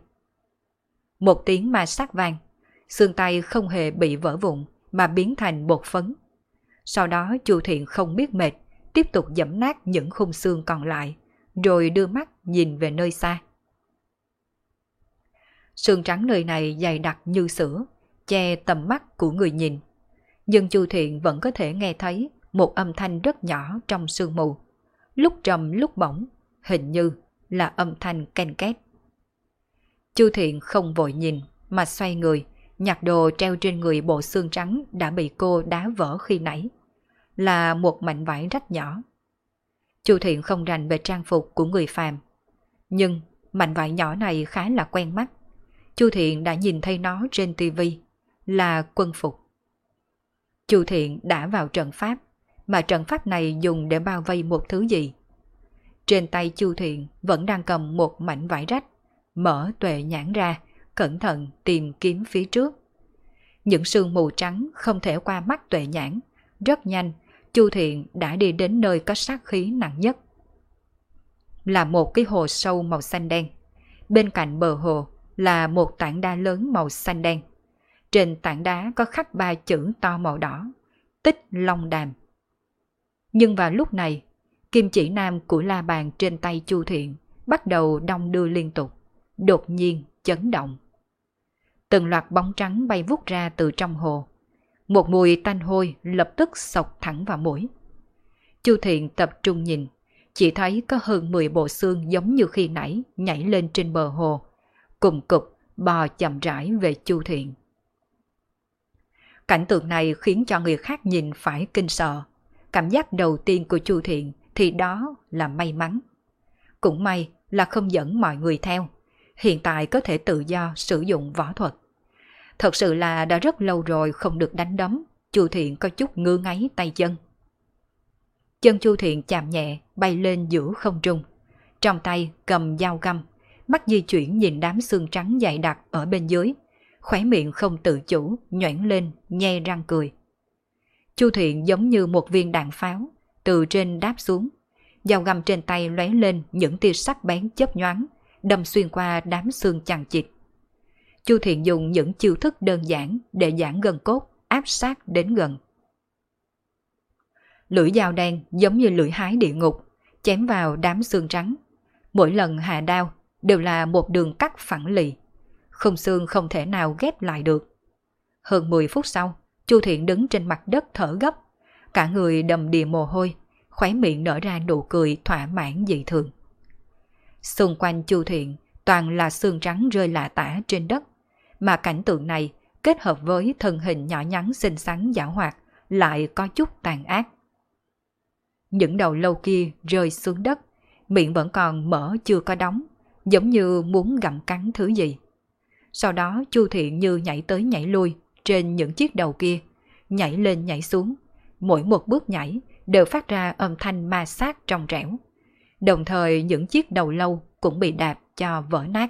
Một tiếng ma sát vang, xương tay không hề bị vỡ vụn mà biến thành bột phấn. Sau đó Chu Thiện không biết mệt, tiếp tục giẫm nát những khung xương còn lại, rồi đưa mắt nhìn về nơi xa. Xương trắng nơi này dày đặc như sữa, che tầm mắt của người nhìn. Nhưng Chu Thiện vẫn có thể nghe thấy một âm thanh rất nhỏ trong sương mù, lúc trầm lúc bổng, hình như là âm thanh ken két. Chu Thiện không vội nhìn mà xoay người, nhặt đồ treo trên người bộ xương trắng đã bị cô đá vỡ khi nãy, là một mảnh vải rách nhỏ. Chu Thiện không rành về trang phục của người phàm, nhưng mảnh vải nhỏ này khá là quen mắt. Chu Thiện đã nhìn thấy nó trên tivi, là quân phục. Chu Thiện đã vào trận pháp, mà trận pháp này dùng để bao vây một thứ gì. Trên tay Chu Thiện vẫn đang cầm một mảnh vải rách, mở tuệ nhãn ra, cẩn thận tìm kiếm phía trước. Những sương mù trắng không thể qua mắt tuệ nhãn, rất nhanh Chu Thiện đã đi đến nơi có sát khí nặng nhất. là một cái hồ sâu màu xanh đen. Bên cạnh bờ hồ là một tảng đá lớn màu xanh đen. Trên tảng đá có khắc 3 chữ to màu đỏ: Tích Long Đàm. Nhưng vào lúc này, kim chỉ nam của la bàn trên tay Chu Thiện bắt đầu đong đưa liên tục, đột nhiên chấn động. Từng loạt bóng trắng bay vút ra từ trong hồ. Một mùi tanh hôi lập tức xộc thẳng vào mũi. Chu Thiện tập trung nhìn, chỉ thấy có hơn 10 bộ xương giống như khi nãy nhảy lên trên bờ hồ, cùng cụp bò chậm rãi về Chu Thiện. Cảnh tượng này khiến cho người khác nhìn phải kinh sợ. Cảm giác đầu tiên của Chu Thiện thì đó là may mắn. Cũng may là không dẫn mọi người theo, hiện tại có thể tự do sử dụng võ thuật. Thật sự là đã rất lâu rồi không được đánh đấm, Chu Thiện có chút ngứa ngáy tay chân. Chân Chu Thiện chạm nhẹ bay lên giữa không trung, trong tay cầm dao găm, mắt di chuyển nhìn đám xương trắng dày đặc ở bên dưới, khóe miệng không tự chủ nhoẻn lên nhe răng cười. Chu Thiện giống như một viên đạn pháo từ trên đáp xuống, dao găm trên tay lóe lên những tia sắc bén chớp nhoáng, đâm xuyên qua đám xương chằng chịt. Chu Thiện dùng những chiêu thức đơn giản để giãn gân cốt, áp sát đến gần. Lưỡi dao đen giống như lưỡi hái địa ngục, chém vào đám xương trắng. Mỗi lần hạ đao đều là một đường cắt phẳng lì, khung xương không thể nào ghép lại được. Hơn 10 phút sau, Chu Thiện đứng trên mặt đất thở gấp, cả người đầm đìa mồ hôi, khóe miệng nở ra nụ cười thỏa mãn dị thường. Xung quanh Chu Thiện toàn là xương trắng rơi lả tả trên đất, mà cảnh tượng này kết hợp với thân hình nhỏ nhắn xinh xắn giảo hoạt lại có chút tàn ác. Những đầu lâu kia rơi xuống đất, miệng vẫn còn mở chưa có đóng, giống như muốn gặm cắn thứ gì. Sau đó Chu Thiện như nhảy tới nhảy lui trên những chiếc đầu kia, nhảy lên nhảy xuống, mỗi một bước nhảy đều phát ra âm thanh ma sát trong trẻo. Đồng thời những chiếc đầu lâu cũng bị đạp cho vỡ nát.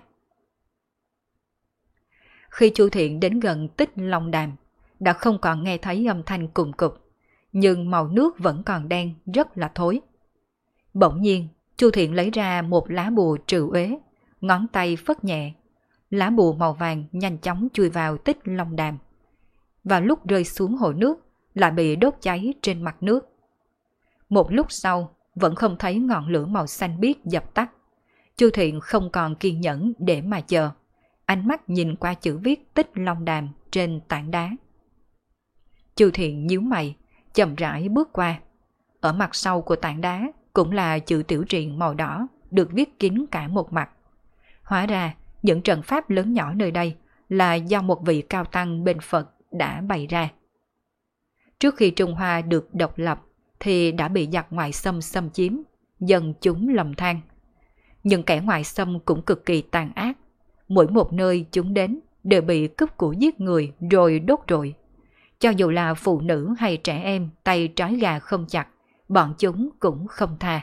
Khi Chu Thiện đến gần Tích Long Đàm, đã không còn nghe thấy âm thanh cùng cụp, nhưng màu nước vẫn còn đen rất là thối. Bỗng nhiên, Chu Thiện lấy ra một lá bùa trừ uế, ngón tay phất nhẹ. Lá bùa màu vàng nhanh chóng chui vào Tích Long Đàm. Vào lúc rơi xuống hồ nước, lại bị đốt cháy trên mặt nước. Một lúc sau, vẫn không thấy ngọn lửa màu xanh biếc dập tắt. Chu Thiện không còn kiên nhẫn để mà chờ. Ánh mắt nhìn qua chữ viết Tích Long Đàm trên tảng đá. Chu Thiện nhíu mày, chậm rãi bước qua. Ở mặt sau của tảng đá cũng là chữ tiểu truyện màu đỏ, được viết kín cả một mặt. Hóa ra, những trận pháp lớn nhỏ nơi đây là do một vị cao tăng bên Phật đã bày ra. Trước khi Trung Hoa được độc lập thì đã bị giặc ngoại xâm xâm chiếm, dân chúng lầm than. Nhưng kẻ ngoại xâm cũng cực kỳ tàn ác. Mỗi một nơi chúng đến đều bị cướp của giết người rồi đốt trụi. Cho dù là phụ nữ hay trẻ em tay trói gà không chặt, bọn chúng cũng không tha.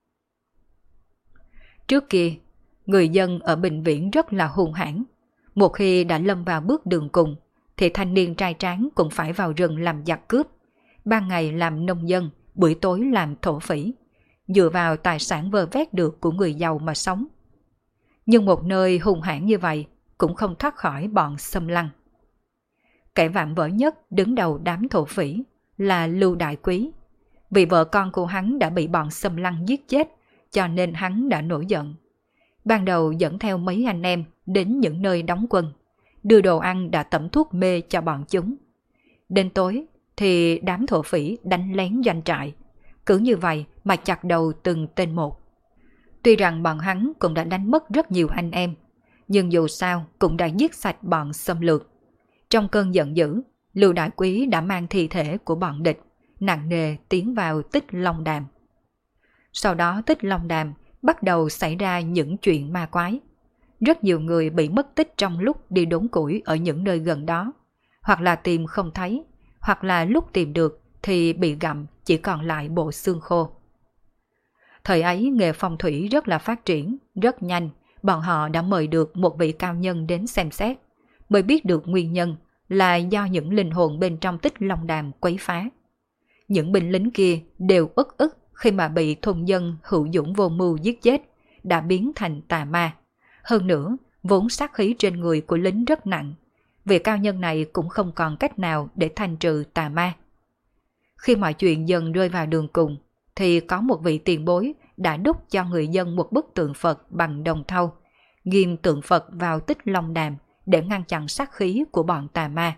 Trước kia, người dân ở Bình Viễn rất là hung hãn. Một khi đã lâm vào bước đường cùng, thì thanh niên trai tráng cũng phải vào rừng làm giặc cướp. Ban ngày làm nông dân, buổi tối làm thổ phỉ, dựa vào tài sản vơ vét được của người giàu mà sống. Nhưng một nơi hung hãn như vậy cũng không thoát khỏi bọn xâm lăng. Kẻ vạm vỡ nhất đứng đầu đám thổ phỉ là Lưu Đại Quý. Vì vợ con của hắn đã bị bọn xâm lăng giết chết, cho nên hắn đã nổi giận. Ban đầu dẫn theo mấy anh em đến những nơi đóng quân, đưa đồ ăn đã tẩm thuốc mê cho bọn chúng. Đến tối thì đám thổ phỉ đánh lén doanh trại, cứ như vậy mà chặt đầu từng tên một. Tuy rằng bọn hắn cũng đã đánh mất rất nhiều anh em, nhưng dù sao cũng đã giết sạch bọn xâm lược. Trong cơn giận dữ, Lưu Đại Quý đã mang thi thể của bọn địch nặng nề tiến vào Tích Long Đàm. Sau đó Tích Long Đàm bắt đầu xảy ra những chuyện ma quái. Rất nhiều người bị mất tích trong lúc đi đốn củi ở những nơi gần đó, hoặc là tìm không thấy, hoặc là lúc tìm được thì bị gặm chỉ còn lại bộ xương khô. Thời ấy nghề phong thủy rất là phát triển, rất nhanh, bọn họ đã mời được một vị cao nhân đến xem xét, mới biết được nguyên nhân là do những linh hồn bên trong Tích Long Đàm quấy phá. Những binh lính kia đều ức khi mà bị thôn dân hữu dũng vô mưu giết chết, đã biến thành tà ma. Hơn nữa, vốn sát khí trên người của lính rất nặng. Vị cao nhân này cũng không còn cách nào để thanh trừ tà ma. Khi mọi chuyện dần rơi vào đường cùng, thì có một vị tiền bối đã đúc cho người dân một bức tượng Phật bằng đồng thau, ghim tượng Phật vào Tích Long Đàm để ngăn chặn sát khí của bọn tà ma.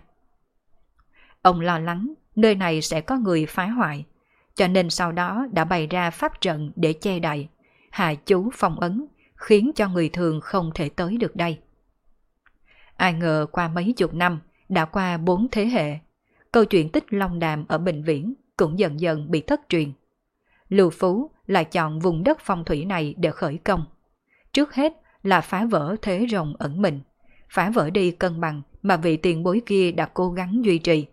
Ông lo lắng nơi này sẽ có người phá hoại, cho nên sau đó đã bày ra pháp trận để che đậy, hạ chú phong ấn, khiến cho người thường không thể tới được đây. Ai ngờ qua mấy chục năm, đã qua 4 thế hệ, câu chuyện Tích Long Đàm ở Bình Viễn cũng dần dần bị thất truyền. Lưu Phú lại chọn vùng đất phong thủy này để khởi công. Trước hết là phá vỡ thế rồng ẩn mình, phá vỡ đi cân bằng mà vị tiền bối kia đã cố gắng duy trì.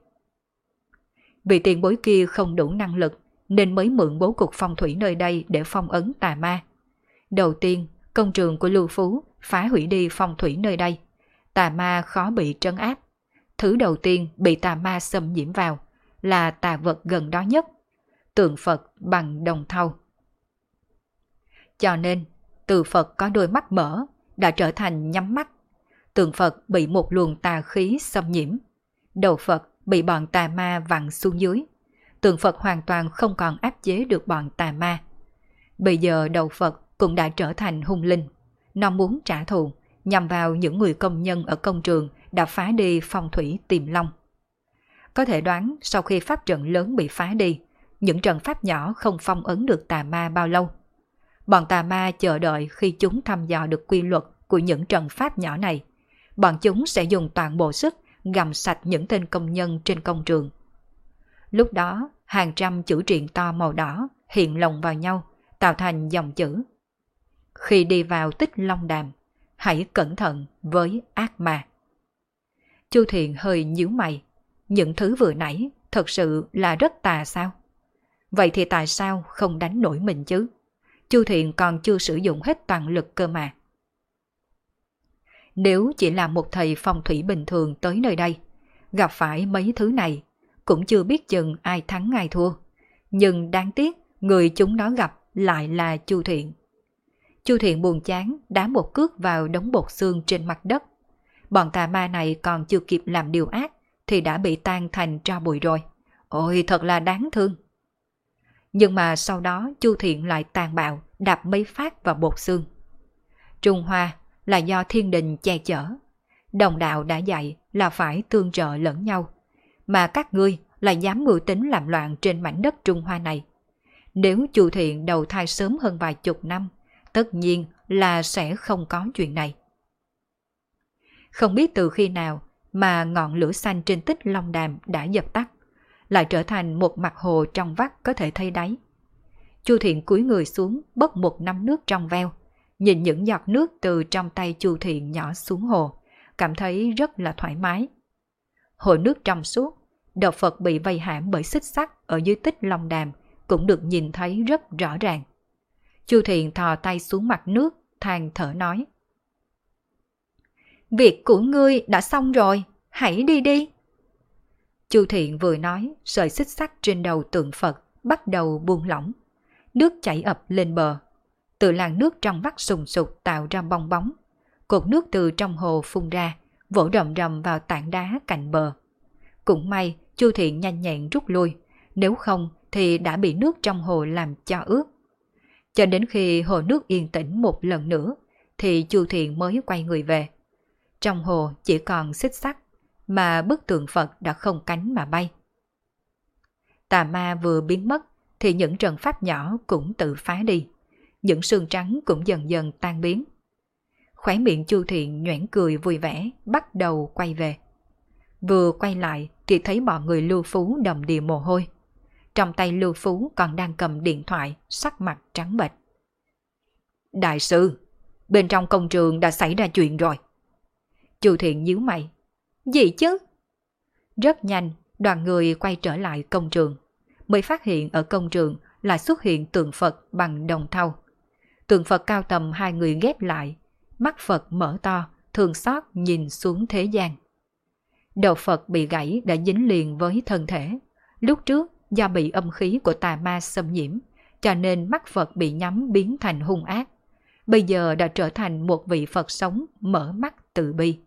Vị tiền bối kia không đủ năng lực nên mới mượn bố cục phong thủy nơi đây để phong ấn tà ma. Đầu tiên, công trường của Lưu Phú phá hủy đi phong thủy nơi đây. Tà ma khó bị trấn áp. Thứ đầu tiên bị tà ma xâm nhiễm vào là tà vật gần đó nhất, tượng Phật bằng đồng thau. Cho nên, từ Phật có đôi mắt mở đã trở thành nhắm mắt. Tượng Phật bị một luồng tà khí xâm nhiễm. Đầu Phật bị bọn tà ma vặn xuống dưới. Tượng Phật hoàn toàn không còn áp chế được bọn tà ma. Bây giờ đầu Phật cũng đã trở thành hung linh. Nó muốn trả thù nhằm vào những người công nhân ở công trường đã phá đi phong thủy Tiềm Long. Có thể đoán sau khi pháp trận lớn bị phá đi, những trận pháp nhỏ không phong ấn được tà ma bao lâu. Bọn tà ma chờ đợi khi chúng thăm dò được quy luật của những trận pháp nhỏ này. Bọn chúng sẽ dùng toàn bộ sức gặm sạch những tên công nhân trên công trường. Lúc đó, hàng trăm chữ triện to màu đỏ hiện lồng vào nhau, tạo thành dòng chữ: khi đi vào Tích Long Đàm, hãy cẩn thận với ác ma. Chu Thiện hơi nhíu mày. Những thứ vừa nãy thật sự là rất tà sao? Vậy thì tại sao không đánh nổi mình chứ? Chu Thiện còn chưa sử dụng hết toàn lực cơ mà. Nếu chỉ là một thầy phong thủy bình thường tới nơi đây, gặp phải mấy thứ này, cũng chưa biết chừng ai thắng ai thua. Nhưng đáng tiếc, người chúng nó gặp lại là Chu Thiện. Chu Thiện buồn chán đá một cước vào đống bột xương trên mặt đất. Bọn tà ma này còn chưa kịp làm điều ác thì đã bị tan thành tro bụi rồi. Ôi thật là đáng thương. Nhưng mà sau đó Chu Thiện lại tàn bạo đạp mấy phát vào bột xương. Trung Hoa là do thiên đình che chở. Đồng đạo đã dạy là phải tương trợ lẫn nhau. Mà các ngươi lại dám mưu tính làm loạn trên mảnh đất Trung Hoa này. Nếu Chu Thiện đầu thai sớm hơn vài chục năm, tất nhiên là sẽ không có chuyện này. Không biết từ khi nào mà ngọn lửa xanh trên Tích Long Đàm đã dập tắt, lại trở thành một mặt hồ trong vắt có thể thấy đáy. Chu Thiện cúi người xuống bốc một nắm nước trong veo, nhìn những giọt nước từ trong tay Chu Thiện nhỏ xuống hồ, cảm thấy rất là thoải mái. Hồ nước trong suốt, đạo Phật bị vây hãm bởi xích sắt ở dưới Tích Long Đàm cũng được nhìn thấy rất rõ ràng. Chu Thiện thò tay xuống mặt nước, than thở nói: việc của ngươi đã xong rồi, hãy đi đi. Chu Thiện vừa nói, sợi xích sắt trên đầu tượng Phật bắt đầu buông lỏng. Nước chảy ập lên bờ. Từ làn nước trong vắt sùng sục tạo ra bong bóng. Cột nước từ trong hồ phun ra, vỗ rầm rầm vào tảng đá cạnh bờ. Cũng may Chu Thiện nhanh nhẹn rút lui, nếu không thì đã bị nước trong hồ làm cho ướt. Cho đến khi hồ nước yên tĩnh một lần nữa, thì Chu Thiện mới quay người về. Trong hồ chỉ còn xích sắt, mà bức tượng Phật đã không cánh mà bay. Tà ma vừa biến mất, thì những trận pháp nhỏ cũng tự phá đi. Những sương trắng cũng dần dần tan biến. Khóe miệng Chu Thiện nhoẻn cười vui vẻ, bắt đầu quay về. Vừa quay lại thì thấy bọn người Lưu Phú đầm đìa mồ hôi. Trong tay Lưu Phú còn đang cầm điện thoại, sắc mặt trắng bệch. Đại sư, bên trong công trường đã xảy ra chuyện rồi. Chu Thiện nhíu mày. Gì chứ? Rất nhanh, đoàn người quay trở lại công trường. Mới phát hiện ở công trường là xuất hiện tượng Phật bằng đồng thau. Tượng Phật cao tầm hai người ghép lại, mắt Phật mở to, thương xót nhìn xuống thế gian. Đầu Phật bị gãy đã dính liền với thân thể. Lúc trước do bị âm khí của tà ma xâm nhiễm, cho nên mắt Phật bị nhắm biến thành hung ác. bây giờ đã trở thành một vị Phật sống mở mắt từ bi.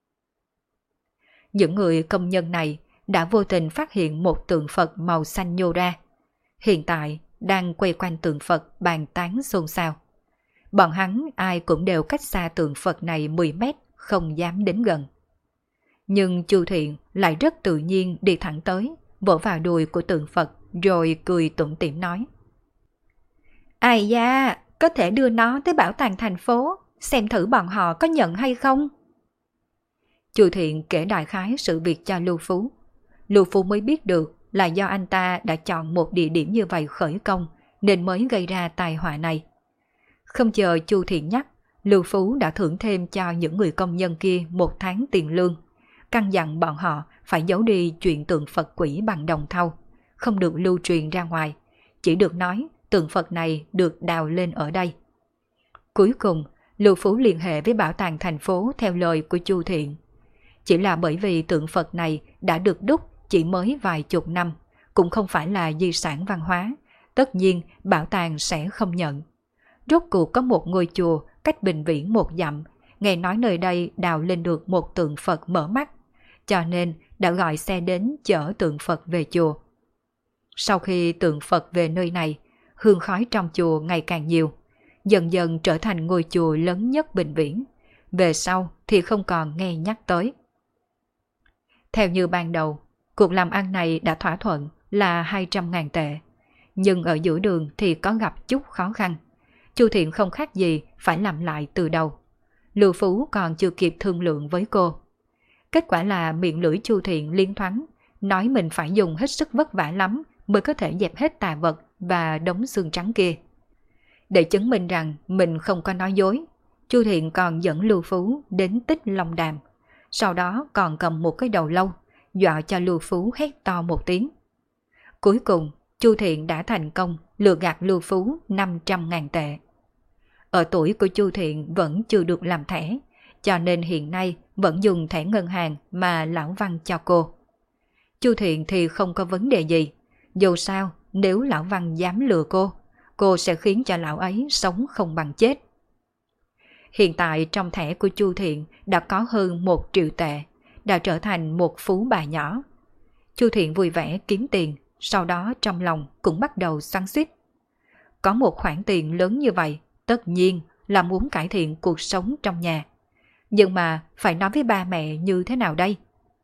Những người công nhân này đã vô tình phát hiện một tượng Phật màu xanh nhô ra. Hiện tại đang quay quanh tượng Phật bàn tán xôn xao. Bọn hắn ai cũng đều cách xa tượng Phật này 10 mét, không dám đến gần. Nhưng Chu Thiện lại rất tự nhiên đi thẳng tới, vỗ vào đùi của tượng Phật rồi cười tủm tỉm nói: Ai da, có thể đưa nó tới bảo tàng thành phố, xem thử bọn họ có nhận hay không. Chu Thiện kể đại khái sự việc cho Lưu Phú. Lưu Phú mới biết được là do anh ta đã chọn một địa điểm như vậy khởi công nên mới gây ra tai họa này. Không chờ Chu Thiện nhắc, Lưu Phú đã thưởng thêm cho những người công nhân kia 1 tháng tiền lương, căn dặn bọn họ phải giấu đi chuyện tượng Phật quỷ bằng đồng thau, không được lưu truyền ra ngoài, chỉ được nói tượng Phật này được đào lên ở đây. Cuối cùng, Lưu Phú liên hệ với bảo tàng thành phố theo lời của Chu Thiện. Chỉ là bởi vì tượng Phật này đã được đúc chỉ mới vài chục năm, cũng không phải là di sản văn hóa, tất nhiên bảo tàng sẽ không nhận. Rốt cuộc có một ngôi chùa cách Bình Viễn 1 dặm, nghe nói nơi đây đào lên được một tượng Phật mở mắt, cho nên đã gọi xe đến chở tượng Phật về chùa. Sau khi tượng Phật về nơi này, hương khói trong chùa ngày càng nhiều, dần dần trở thành ngôi chùa lớn nhất Bình Viễn. Về sau thì không còn nghe nhắc tới. Theo như ban đầu, cuộc làm ăn này đã thỏa thuận là 200.000 tệ, nhưng ở giữa đường thì có gặp chút khó khăn. Chu Thiện không khác gì phải làm lại từ đầu. Lưu Phú còn chưa kịp thương lượng với cô. Kết quả là miệng lưỡi Chu Thiện liên thoáng, nói mình phải dùng hết sức vất vả lắm mới có thể dẹp hết tà vật và đống xương trắng kia. Để chứng minh rằng mình không có nói dối, Chu Thiện còn dẫn Lưu Phú đến Tích Long Đàm, sau đó còn cầm một cái đầu lâu, dọa cho Lưu Phú hét to một tiếng. Cuối cùng, Chu Thiện đã thành công lừa gạt Lưu Phú 500.000 tệ. Ở tuổi của Chu Thiện vẫn chưa được làm thẻ, cho nên hiện nay vẫn dùng thẻ ngân hàng mà Lão Văn cho cô. Chu Thiện thì không có vấn đề gì, dù sao nếu Lão Văn dám lừa cô sẽ khiến cho lão ấy sống không bằng chết. Hiện tại trong thẻ của Chu Thiện đã có hơn 1 triệu tệ, đã trở thành một phú bà nhỏ. Chu Thiện vui vẻ kiếm tiền, sau đó trong lòng cũng bắt đầu xoắn xuýt. Có một khoản tiền lớn như vậy, tất nhiên là muốn cải thiện cuộc sống trong nhà. Nhưng mà phải nói với ba mẹ như thế nào đây?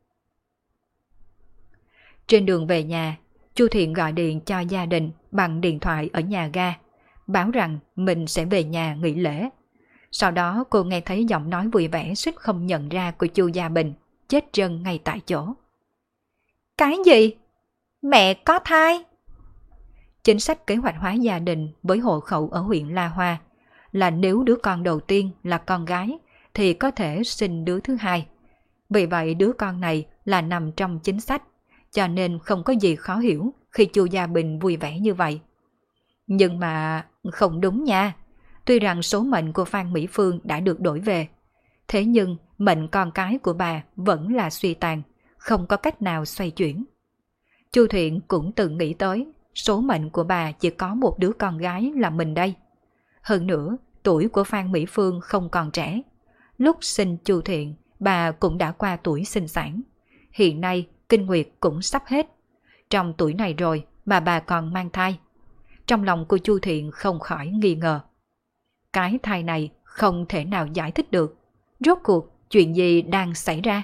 Trên đường về nhà, Chu Thiện gọi điện cho gia đình bằng điện thoại ở nhà ga, báo rằng mình sẽ về nhà nghỉ lễ. Sau đó cô nghe thấy giọng nói vui vẻ suýt không nhận ra của Chu Gia Bình, chết chân ngay tại chỗ. Cái gì? Mẹ có thai? Chính sách kế hoạch hóa gia đình với hộ khẩu ở huyện La Hoa là nếu đứa con đầu tiên là con gái thì có thể sinh đứa thứ hai. Vì vậy đứa con này là nằm trong chính sách, cho nên không có gì khó hiểu khi Chu Gia Bình vui vẻ như vậy. Nhưng mà không đúng nha. Tuy rằng số mệnh của Phan Mỹ Phương đã được đổi về, thế nhưng mệnh con cái của bà vẫn là suy tàn, không có cách nào xoay chuyển. Chu Thiện cũng từng nghĩ tới số mệnh của bà chỉ có một đứa con gái là mình đây. Hơn nữa, tuổi của Phan Mỹ Phương không còn trẻ. Lúc sinh Chu Thiện, bà cũng đã qua tuổi sinh sản. Hiện nay, kinh nguyệt cũng sắp hết. Trong tuổi này rồi mà bà còn mang thai. Trong lòng của Chu Thiện không khỏi nghi ngờ. Cái thai này không thể nào giải thích được. Rốt cuộc chuyện gì đang xảy ra?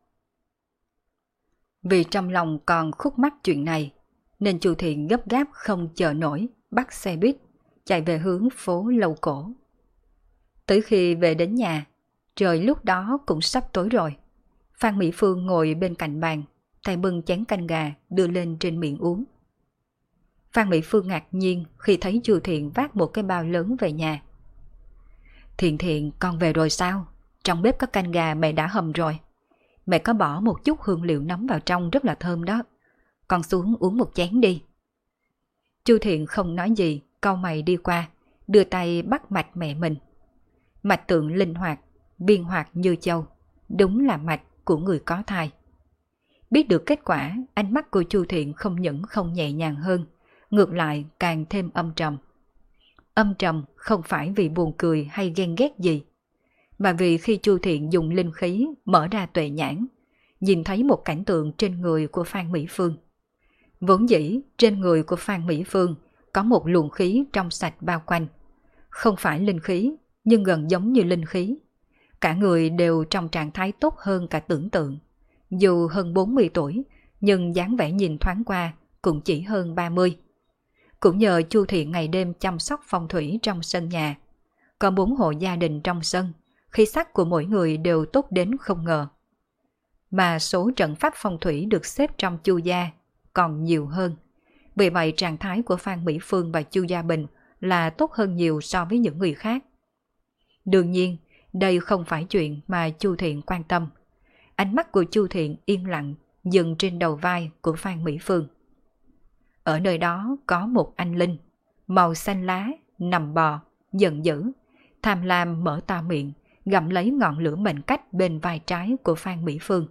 Vì trong lòng còn khúc mắc chuyện này, nên Chu Thiện gấp gáp không chờ nổi, bắt xe buýt, chạy về hướng phố Lâu Cổ. Tới khi về đến nhà, trời lúc đó cũng sắp tối rồi. Phan Mỹ Phương ngồi bên cạnh bàn, tay bưng chén canh gà đưa lên trên miệng uống. Phan Mỹ Phương ngạc nhiên khi thấy Chu Thiện vác một cái bao lớn về nhà. Thiện Thiện, con về rồi sao? Trong bếp có canh gà mẹ đã hầm rồi. Mẹ có bỏ một chút hương liệu nấm vào trong rất là thơm đó. Con xuống uống một chén đi. Chu Thiện không nói gì, cau mày đi qua, đưa tay bắt mạch mẹ mình. Mạch tượng linh hoạt, viên hoạt như châu, đúng là mạch của người có thai. Biết được kết quả, ánh mắt của Chu Thiện không những không nhẹ nhàng hơn, ngược lại càng thêm âm trầm. âm trầm không phải vì buồn cười hay ghen ghét gì, mà vì khi Chu Thiện dùng linh khí mở ra tuệ nhãn, nhìn thấy một cảnh tượng trên người của Phan Mỹ Phương. Vốn dĩ trên người của Phan Mỹ Phương có một luồng khí trong sạch bao quanh, không phải linh khí nhưng gần giống như linh khí. Cả người đều trong trạng thái tốt hơn cả tưởng tượng. Dù hơn 40 tuổi, nhưng dáng vẻ nhìn thoáng qua cũng chỉ hơn 30. Cũng nhờ Chu Thiện ngày đêm chăm sóc phong thủy trong sân nhà. Có 4 hộ gia đình trong sân, khí sắc của mỗi người đều tốt đến không ngờ. Mà số trận pháp phong thủy được xếp trong Chu gia còn nhiều hơn. Vì vậy trạng thái của Phan Mỹ Phương và Chu Gia Bình là tốt hơn nhiều so với những người khác. Đương nhiên, đây không phải chuyện mà Chu Thiện quan tâm. Ánh mắt của Chu Thiện yên lặng dừng trên đầu vai của Phan Mỹ Phương. Ở nơi đó có một anh linh, màu xanh lá, nằm bò, giận dữ, tham lam mở to miệng, gặm lấy ngọn lửa mệnh cách bên vai trái của Phan Mỹ Phương.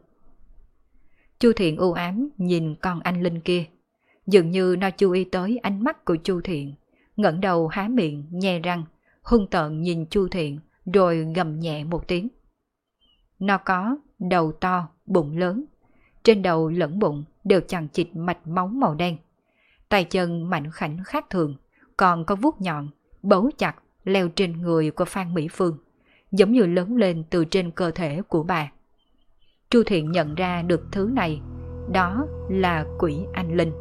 Chu Thiện u ám nhìn con anh linh kia, dường như nó chú ý tới ánh mắt của Chu Thiện, ngẩng đầu há miệng, nhe răng, hung tợn nhìn Chu Thiện rồi gầm nhẹ một tiếng. Nó có đầu to, bụng lớn, trên đầu lẫn bụng đều chằng chịt mạch máu màu đen. Tay chân mạnh khảnh khác thường, còn có vuốt nhọn, bấu chặt leo trên người của Phan Mỹ Phương, giống như lớn lên từ trên cơ thể của bà. Chu Thiện nhận ra được thứ này, đó là quỷ anh linh.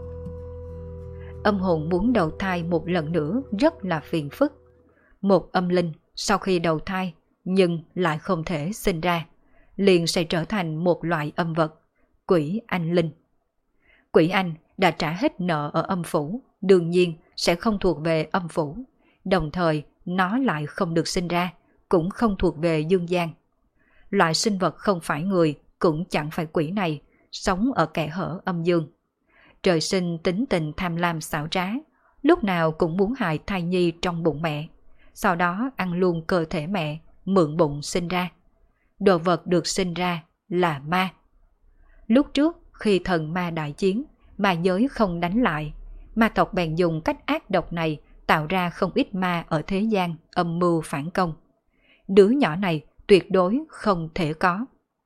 Âm hồn muốn đầu thai một lần nữa rất là phiền phức. Một âm linh sau khi đầu thai nhưng lại không thể sinh ra, liền sẽ trở thành một loại âm vật, quỷ anh linh. Quỷ anh đã trả hết nợ ở âm phủ, đương nhiên sẽ không thuộc về âm phủ, đồng thời nó lại không được sinh ra, cũng không thuộc về dương gian. Loại sinh vật không phải người cũng chẳng phải quỷ này, sống ở kẽ hở âm dương. Trời sinh tính tình tham lam xảo trá, lúc nào cũng muốn hại thai nhi trong bụng mẹ, sau đó ăn luôn cơ thể mẹ, mượn bụng sinh ra. Đồ vật được sinh ra là ma. Lúc trước khi thần ma đại chiến, ma giới không đánh lại, ma tộc bèn dùng cách ác độc này tạo ra không ít ma ở thế gian âm mưu phản công. Đứa nhỏ này tuyệt đối không thể có.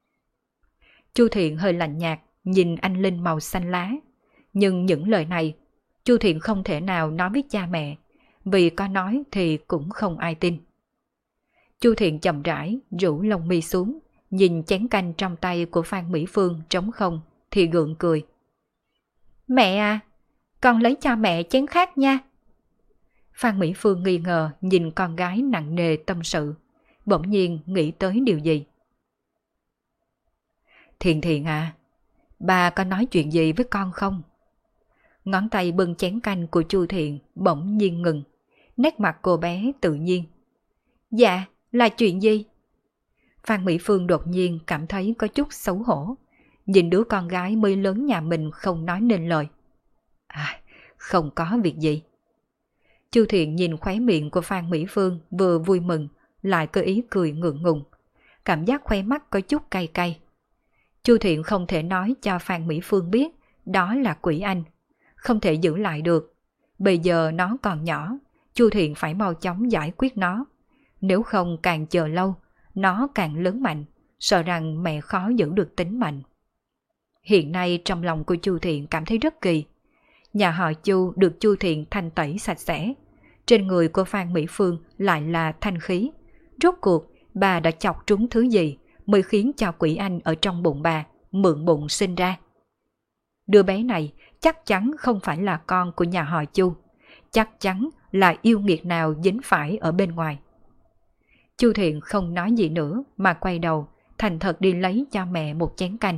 Chu Thiện hơi lạnh nhạt nhìn anh linh màu xanh lá, nhưng những lời này Chu Thiện không thể nào nói với cha mẹ, vì có nói thì cũng không ai tin. Chu Thiện chậm rãi rũ lông mi xuống, nhìn chén canh trong tay của Phan Mỹ Phương trống không thì gượng cười. Mẹ à, con lấy cho mẹ chén khác nha. Phan Mỹ Phương nghi ngờ nhìn con gái nặng nề tâm sự, bỗng nhiên nghĩ tới điều gì. Thiện Thiện à, bà có nói chuyện gì với con không? Ngón tay bưng chén canh của Chu Thiện bỗng nhiên ngừng, nét mặt cô bé tự nhiên. Dạ, là chuyện gì? Phan Mỹ Phương đột nhiên cảm thấy có chút xấu hổ, nhìn đứa con gái mới lớn nhà mình không nói nên lời. À, không có việc gì. Chu Thiện nhìn khóe miệng của Phan Mỹ Phương vừa vui mừng, lại có ý cười ngượng ngùng. Cảm giác khóe mắt có chút cay cay. Chu Thiện không thể nói cho Phan Mỹ Phương biết đó là quỷ anh, không thể giữ lại được. Bây giờ nó còn nhỏ, Chu Thiện phải mau chóng giải quyết nó. Nếu không càng chờ lâu, nó càng lớn mạnh, sợ rằng mẹ khó giữ được tính mạnh. Hiện nay trong lòng của Chu Thiện cảm thấy rất kỳ. Nhà họ Chu được Chu Thiện thanh tẩy sạch sẽ. Trên người của Phan Mỹ Phương lại là thanh khí. Rốt cuộc bà đã chọc trúng thứ gì mới khiến cho quỷ anh ở trong bụng bà mượn bụng sinh ra. Đứa bé này chắc chắn không phải là con của nhà họ Chu, chắc chắn là yêu nghiệt nào dính phải ở bên ngoài. Chu Thiện không nói gì nữa mà quay đầu thành thật đi lấy cho mẹ một chén canh.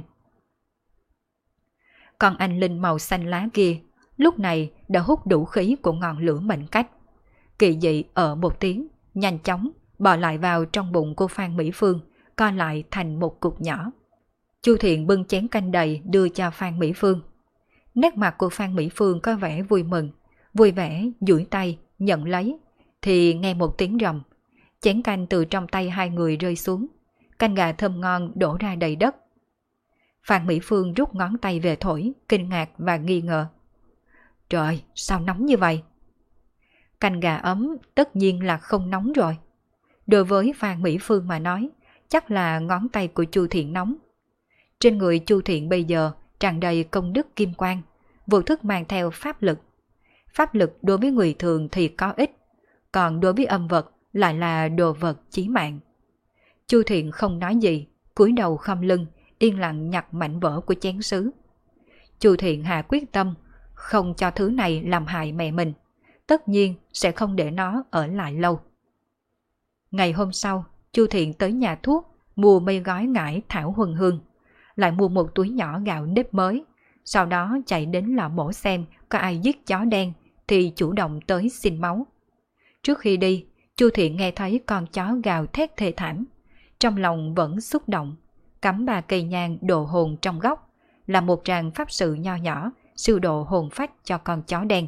Con anh linh màu xanh lá kia lúc này đã hút đủ khí của ngọn lửa mệnh cách. Kỳ dị ở một tiếng, nhanh chóng bò lại vào trong bụng của Phan Mỹ Phương, co lại thành một cục nhỏ. Chu Thiện bưng chén canh đầy đưa cho Phan Mỹ Phương. Nét mặt của Phan Mỹ Phương có vẻ vui mừng, vui vẻ duỗi tay nhận lấy, thì nghe một tiếng rầm, chén canh từ trong tay hai người rơi xuống, canh gà thơm ngon đổ ra đầy đất. Phan Mỹ Phương rút ngón tay về thổi, kinh ngạc và nghi ngờ. Trời, sao nóng như vậy? Canh gà ấm tất nhiên là không nóng rồi. Đối với Phan Mỹ Phương mà nói, chắc là ngón tay của Chu Thiện nóng. Trên người Chu Thiện bây giờ tràn đầy công đức kim quang, vô thức mang theo pháp lực. Pháp lực đối với người thường thì có ích, còn đối với âm vật lại là đồ vật chí mạng. Chu Thiện không nói gì, cúi đầu khom lưng, yên lặng nhặt mảnh vỡ của chén sứ. Chu Thiện hạ quyết tâm, không cho thứ này làm hại mẹ mình, tất nhiên sẽ không để nó ở lại lâu. Ngày hôm sau, Chu Thiện tới nhà thuốc, mua mấy gói ngải thảo huân hương, lại mua một túi nhỏ gạo nếp mới, sau đó chạy đến lò mổ xem có ai giết chó đen thì chủ động tới xin máu. Trước khi đi, Chu Thiện nghe thấy con chó gào thét thê thảm, trong lòng vẫn xúc động, cắm 3 cây nhang độ hồn trong góc, là một tràng pháp sự nho nhỏ siêu độ hồn phách cho con chó đen.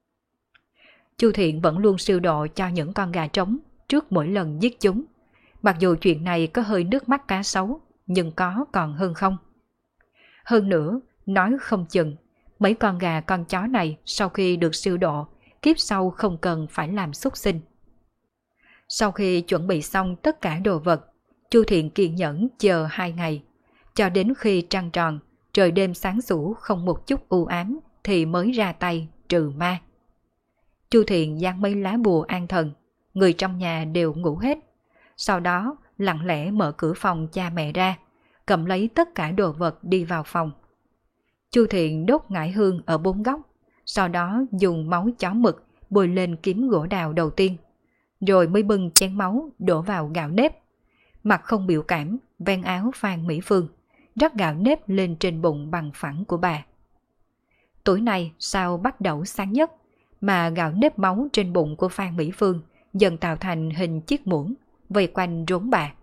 Chu Thiện vẫn luôn siêu độ cho những con gà trống trước mỗi lần giết chúng. Mặc dù chuyện này có hơi nước mắt cá sấu, nhưng có còn hơn không. Hơn nữa, nói không chừng, mấy con gà con chó này sau khi được siêu độ, kiếp sau không cần phải làm súc sinh. Sau khi chuẩn bị xong tất cả đồ vật, Chu Thiện kiên nhẫn chờ 2 ngày, cho đến khi trăng tròn, trời đêm sáng sủa không một chút u ám thì mới ra tay trừ ma. Chu Thiện giăng mấy lá bùa an thần, người trong nhà đều ngủ hết. Sau đó lặng lẽ mở cửa phòng cha mẹ ra, cầm lấy tất cả đồ vật đi vào phòng. Chu Thiện đốt ngải hương ở 4 góc, sau đó dùng máu chó mực bôi lên kiếm gỗ đào đầu tiên, rồi mới bưng chén máu đổ vào gạo nếp. Mặt không biểu cảm, ven áo Phan Mỹ Phương, rắc gạo nếp lên trên bụng bằng phẳng của bà. Tối nay sao bắt đầu sáng nhất, mà gạo nếp máu trên bụng của Phan Mỹ Phương dần tạo thành hình chiếc muỗng, vây quanh rốn bà.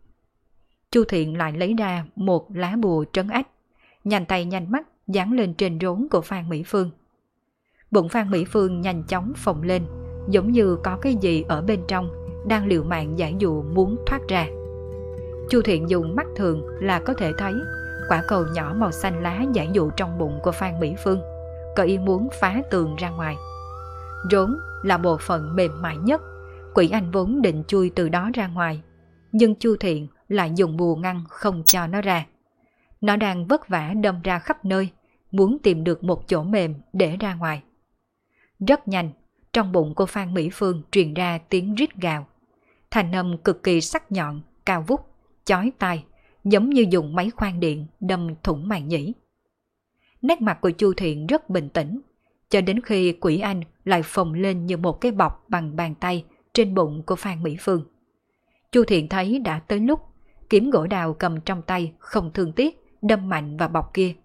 Chu Thiện lại lấy ra một lá bùa trấn ách, nhanh tay nhanh mắt dán lên trên rốn của Phan Mỹ Phương. Bụng Phan Mỹ Phương nhanh chóng phồng lên, giống như có cái gì ở bên trong đang liều mạng giải dụ muốn thoát ra. Chu Thiện dùng mắt thường là có thể thấy quả cầu nhỏ màu xanh lá giải dụ trong bụng của Phan Mỹ Phương, có ý muốn phá tường ra ngoài. Rốn là bộ phận mềm mại nhất, quỷ anh vốn định chui từ đó ra ngoài, nhưng Chu Thiện lại dùng bùa ngăn không cho nó ra. Nó đang vất vả đâm ra khắp nơi, muốn tìm được một chỗ mềm để ra ngoài. Rất nhanh, trong bụng của Phan Mỹ Phương truyền ra tiếng rít gào. Thanh âm cực kỳ sắc nhọn, cao vút, chói tai, giống như dùng máy khoan điện đâm thủng màng nhĩ. Nét mặt của Chu Thiện rất bình tĩnh, cho đến khi quỷ anh lại phồng lên như một cái bọc bằng bàn tay trên bụng của Phan Mỹ Phương. Chu Thiện thấy đã tới lúc, kiếm gỗ đào cầm trong tay không thương tiếc đâm mạnh vào bọc kia.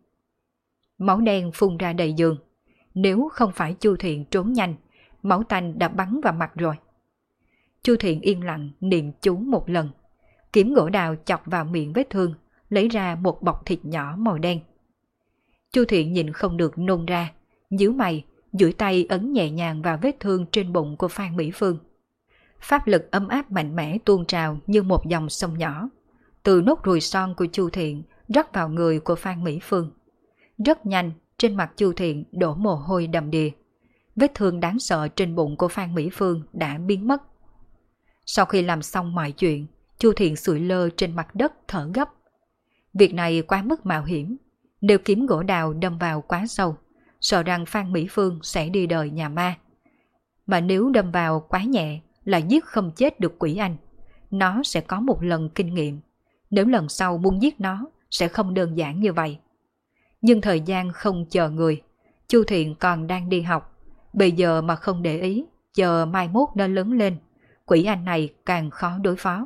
Máu đen phun ra đầy giường, nếu không phải Chu Thiện trốn nhanh, máu tanh đã bắn vào mặt rồi. Chu Thiện yên lặng niệm chú một lần, kiếm gỗ đào chọc vào miệng vết thương, lấy ra một bọc thịt nhỏ màu đen. Chu Thiện nhìn không được nôn ra, nhíu mày, duỗi tay ấn nhẹ nhàng vào vết thương trên bụng của Phan Mỹ Phương. Pháp lực ấm áp mạnh mẽ tuôn trào như một dòng sông nhỏ, từ nốt ruồi son của Chu Thiện rót vào người của Phan Mỹ Phương. Rất nhanh, trên mặt Chu Thiện đổ mồ hôi đầm đìa. Vết thương đáng sợ trên bụng của Phan Mỹ Phương đã biến mất. Sau khi làm xong mọi chuyện, Chu Thiện sụi lơ trên mặt đất thở gấp. Việc này quá mức mạo hiểm, nếu kiếm gỗ đào đâm vào quá sâu, sợ rằng Phan Mỹ Phương sẽ đi đời nhà ma. Mà nếu đâm vào quá nhẹ là giết không chết được quỷ anh, nó sẽ có một lần kinh nghiệm. Nếu lần sau muốn giết nó sẽ không đơn giản như vậy. Nhưng thời gian không chờ người, Chu Thiện còn đang đi học, bây giờ mà không để ý, chờ mai mốt nó lớn lên, quỷ anh này càng khó đối phó.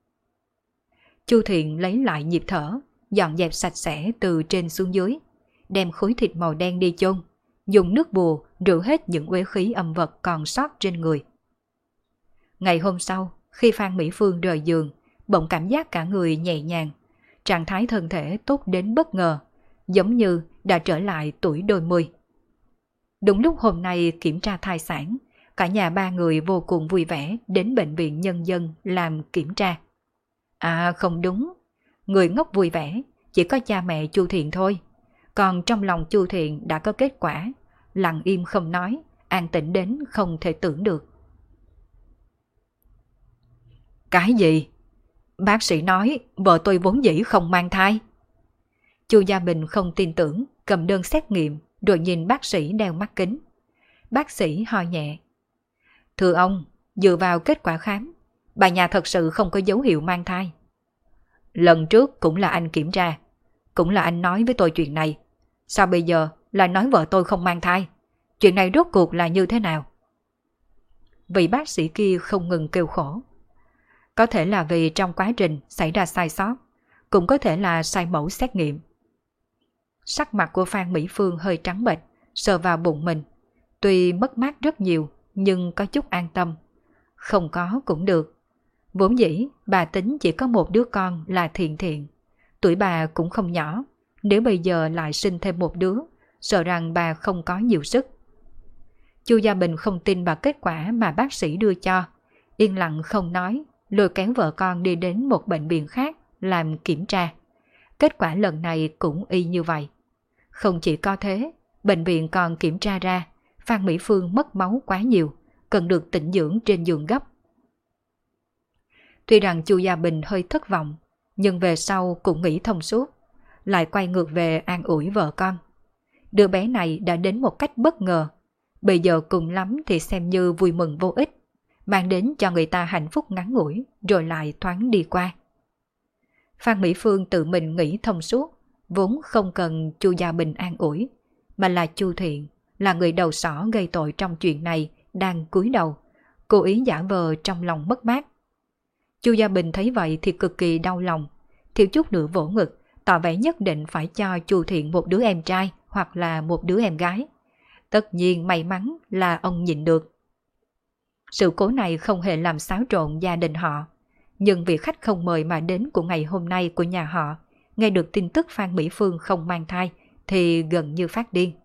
Chu Thiện lấy lại nhịp thở, dọn dẹp sạch sẽ từ trên xuống dưới, đem khối thịt màu đen đi chôn, dùng nước bùa rửa hết những uế khí âm vật còn sót trên người. Ngày hôm sau, khi Phan Mỹ Phương rời giường, bỗng cảm giác cả người nhẹ nhàng, trạng thái thân thể tốt đến bất ngờ, giống như đã trở lại tuổi đôi mươi. Đúng lúc hôm nay kiểm tra thai sản, cả nhà 3 người vô cùng vui vẻ đến bệnh viện nhân dân làm kiểm tra. À không đúng, người ngốc vui vẻ chỉ có cha mẹ Chu Thiện thôi, còn trong lòng Chu Thiện đã có kết quả, lặng im không nói, an tĩnh đến không thể tưởng được. Cái gì? Bác sĩ nói vợ tôi vốn dĩ không mang thai. Chu Gia Bình không tin tưởng, cầm đơn xét nghiệm rồi nhìn bác sĩ đeo mắt kính. Bác sĩ ho nhẹ. Thưa ông, dựa vào kết quả khám, bà nhà thật sự không có dấu hiệu mang thai. Lần trước cũng là anh kiểm tra, cũng là anh nói với tôi chuyện này. Sao bây giờ lại nói vợ tôi không mang thai? Chuyện này rốt cuộc là như thế nào? Vị bác sĩ kia không ngừng kêu khổ. Có thể là vì trong quá trình xảy ra sai sót, cũng có thể là sai mẫu xét nghiệm. Sắc mặt của Phan Mỹ Phương hơi trắng bệch, sờ vào bụng mình. Tuy mất mát rất nhiều, nhưng có chút an tâm. Không có cũng được. Vốn dĩ, bà tính chỉ có một đứa con là Thiện Thiện. Tuổi bà cũng không nhỏ, nếu bây giờ lại sinh thêm một đứa, sợ rằng bà không có nhiều sức. Chu Gia Bình không tin vào kết quả mà bác sĩ đưa cho, yên lặng không nói, lôi kéo vợ con đi đến một bệnh viện khác làm kiểm tra. Kết quả lần này cũng y như vậy. Không chỉ có thế, bệnh viện còn kiểm tra ra Phan Mỹ Phương mất máu quá nhiều, cần được tĩnh dưỡng trên giường gấp. Tuy rằng Chu Gia Bình hơi thất vọng, nhưng về sau cũng nghĩ thông suốt, lại quay ngược về an ủi vợ con. Đứa bé này đã đến một cách bất ngờ, bây giờ cùng lắm thì xem như vui mừng vô ích, mang đến cho người ta hạnh phúc ngắn ngủi rồi lại thoáng đi qua. Phan Mỹ Phương tự mình nghĩ thông suốt, vốn không cần Chu Gia Bình an ủi, mà là Chu Thiện, là người đầu sỏ gây tội trong chuyện này, đang cúi đầu, cố ý giả vờ trong lòng mất mát. Chu Gia Bình thấy vậy thì cực kỳ đau lòng, thiếu chút nữa vỗ ngực, tỏ vẻ nhất định phải cho Chu Thiện một đứa em trai hoặc là một đứa em gái. Tất nhiên may mắn là ông nhịn được. Sự cố này không hề làm xáo trộn gia đình họ, nhưng vị khách không mời mà đến của ngày hôm nay của nhà họ, nghe được tin tức Phan Mỹ Phương không mang thai thì gần như phát điên.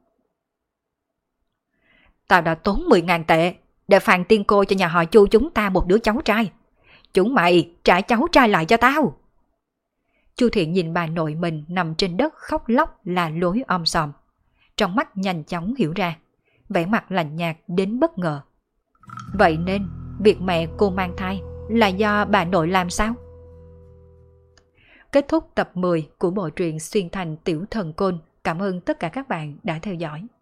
Tao đã tốn 10.000 tệ để phàn tiên cô cho nhà họ Chu chúng ta một đứa cháu trai. Chúng mày trả cháu trai lại cho tao. Chu Thiện nhìn bà nội mình nằm trên đất khóc lóc là lối om sòm. Trong mắt nhanh chóng hiểu ra, vẻ mặt lạnh nhạt đến bất ngờ. Vậy nên việc mẹ cô mang thai là do bà nội làm sao? Kết thúc tập 10 của bộ truyện Xuyên Thành Tiểu Thần Côn. Cảm ơn tất cả các bạn đã theo dõi.